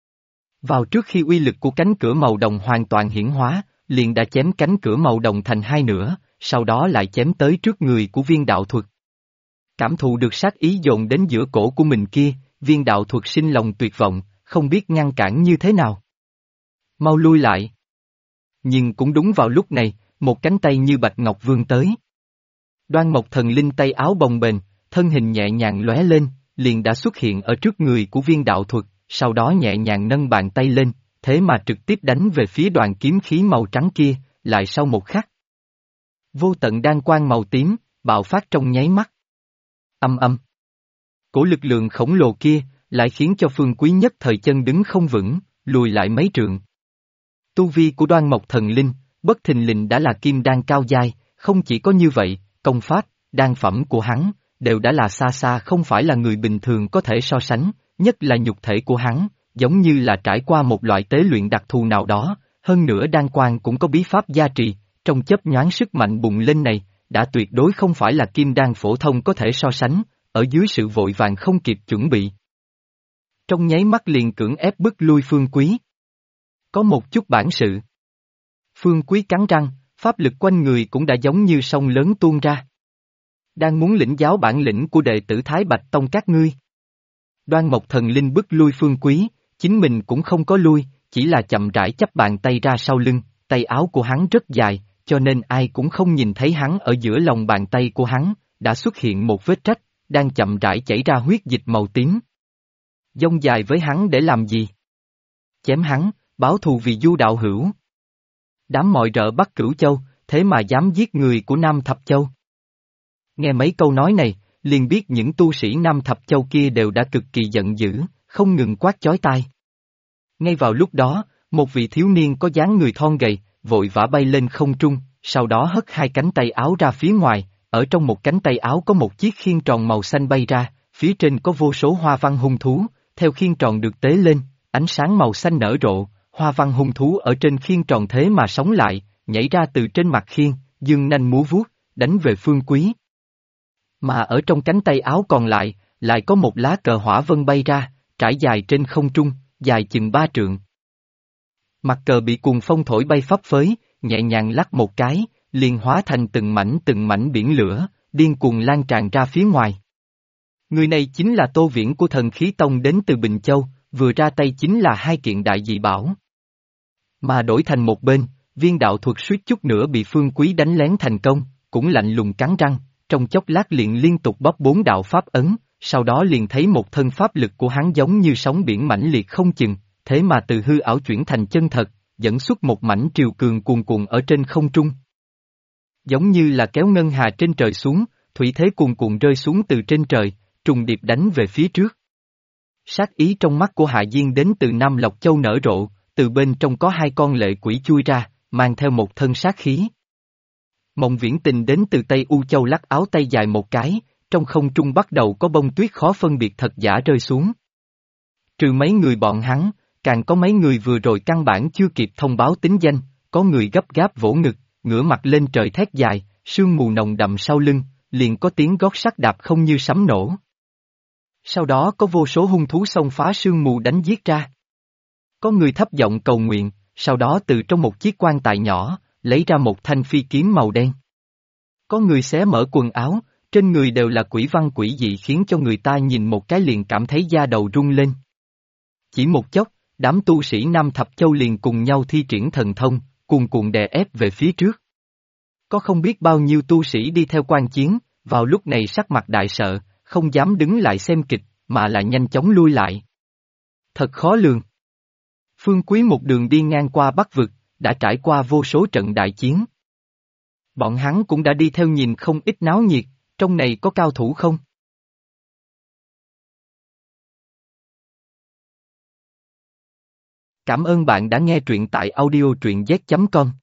Vào trước khi uy lực của cánh cửa màu đồng hoàn toàn hiển hóa, liền đã chém cánh cửa màu đồng thành hai nửa, sau đó lại chém tới trước người của viên đạo thuật. Cảm thụ được sát ý dồn đến giữa cổ của mình kia, viên đạo thuật sinh lòng tuyệt vọng, không biết ngăn cản như thế nào. Mau lui lại. Nhưng cũng đúng vào lúc này, một cánh tay như bạch ngọc vươn tới. Đoan Mộc Thần Linh tay áo bồng bềnh, thân hình nhẹ nhàng lóe lên, liền đã xuất hiện ở trước người của viên đạo thuật, sau đó nhẹ nhàng nâng bàn tay lên, thế mà trực tiếp đánh về phía đoàn kiếm khí màu trắng kia, lại sau một khắc. Vô tận đan quang màu tím, bạo phát trong nháy mắt. Âm âm. Cổ lực lượng khổng lồ kia, lại khiến cho Phương Quý nhất thời chân đứng không vững, lùi lại mấy trượng. Tu vi của Đoan Mộc Thần Linh, bất thình lình đã là kim đan cao giai, không chỉ có như vậy, công pháp, đan phẩm của hắn, đều đã là xa xa không phải là người bình thường có thể so sánh, nhất là nhục thể của hắn, giống như là trải qua một loại tế luyện đặc thù nào đó, hơn nữa đan quang cũng có bí pháp gia trì, trong chớp nhoáng sức mạnh bùng lên này, đã tuyệt đối không phải là kim đan phổ thông có thể so sánh, ở dưới sự vội vàng không kịp chuẩn bị. Trong nháy mắt liền cưỡng ép bức lui Phương Quý. Có một chút bản sự. Phương Quý cắn răng, pháp lực quanh người cũng đã giống như sông lớn tuôn ra. Đang muốn lĩnh giáo bản lĩnh của đệ tử Thái Bạch Tông các ngươi. Đoan Mộc Thần Linh bức lui Phương Quý, chính mình cũng không có lui, chỉ là chậm rãi chắp bàn tay ra sau lưng, tay áo của hắn rất dài, cho nên ai cũng không nhìn thấy hắn ở giữa lòng bàn tay của hắn, đã xuất hiện một vết rách, đang chậm rãi chảy ra huyết dịch màu tím. Dông dài với hắn để làm gì? Chém hắn, báo thù vì Du đạo hữu. Đám mọi rợ Bắc Cửu Châu, thế mà dám giết người của Nam Thập Châu. Nghe mấy câu nói này, liền biết những tu sĩ Nam Thập Châu kia đều đã cực kỳ giận dữ, không ngừng quát chói tai. Ngay vào lúc đó, một vị thiếu niên có dáng người thon gầy, vội vã bay lên không trung, sau đó hất hai cánh tay áo ra phía ngoài, ở trong một cánh tay áo có một chiếc khiên tròn màu xanh bay ra, phía trên có vô số hoa văn hung thú, theo khiên tròn được tế lên, ánh sáng màu xanh nở rộ, hoa văn hung thú ở trên khiên tròn thế mà sống lại, nhảy ra từ trên mặt khiên, dương nanh múa vuốt, đánh về Phương Quý. Mà ở trong cánh tay áo còn lại có một lá cờ hỏa vân bay ra, trải dài trên không trung, dài chừng 3 trượng. Mặt cờ bị cuồng phong thổi bay phấp phới, nhẹ nhàng lắc một cái, liền hóa thành từng mảnh biển lửa, điên cuồng lan tràn ra phía ngoài. Người này chính là Tô Viễn của Thần Khí Tông đến từ Bình Châu, vừa ra tay chính là hai kiện đại dị bảo. Mà đổi thành một bên, viên đạo thuật suýt chút nữa bị Phương Quý đánh lén thành công, cũng lạnh lùng cắn răng, trong chốc lát liền liên tục bóp 4 đạo pháp ấn, sau đó liền thấy một thân pháp lực của hắn giống như sóng biển mãnh liệt không chừng, thế mà từ hư ảo chuyển thành chân thật, dẫn xuất một mảnh triều cường cuồn cuộn ở trên không trung. Giống như là kéo ngân hà trên trời xuống, thủy thế cuồn cuộn rơi xuống từ trên trời, trùng điệp đánh về phía trước. Sát ý trong mắt của Hạ Diên đến từ Nam Lộc Châu nở rộ, từ bên trong có hai con lệ quỷ chui ra, mang theo một thân sát khí. Mộng Viễn Tình đến từ Tây U Châu lắc áo tay dài một cái, trong không trung bắt đầu có bông tuyết khó phân biệt thật giả rơi xuống. Trừ mấy người bọn hắn, càng có mấy người vừa rồi căn bản chưa kịp thông báo tính danh, có người gấp gáp vỗ ngực, ngửa mặt lên trời thét dài, sương mù nồng đậm sau lưng, liền có tiếng gót sắt đạp không như sấm nổ. Sau đó có vô số hung thú xông phá sương mù đánh giết ra. Có người thấp giọng cầu nguyện, sau đó từ trong một chiếc quan tài nhỏ, lấy ra một thanh phi kiếm màu đen. Có người xé mở quần áo, trên người đều là quỷ văn quỷ dị khiến cho người ta nhìn một cái liền cảm thấy da đầu rung lên. Chỉ một chốc, đám tu sĩ Nam Thập Châu liền cùng nhau thi triển thần thông, cuồn cuộn đè ép về phía trước. Có không biết bao nhiêu tu sĩ đi theo quan chiến, vào lúc này sắc mặt đại sợ, không dám đứng lại xem kịch, mà là nhanh chóng lui lại. Thật khó lường. Phương Quý một đường đi ngang qua Bắc Vực, đã trải qua vô số trận đại chiến. Bọn hắn cũng đã đi theo nhìn không ít náo nhiệt, trong này có cao thủ không? Cảm ơn bạn đã nghe truyện tại audio truyện z.com.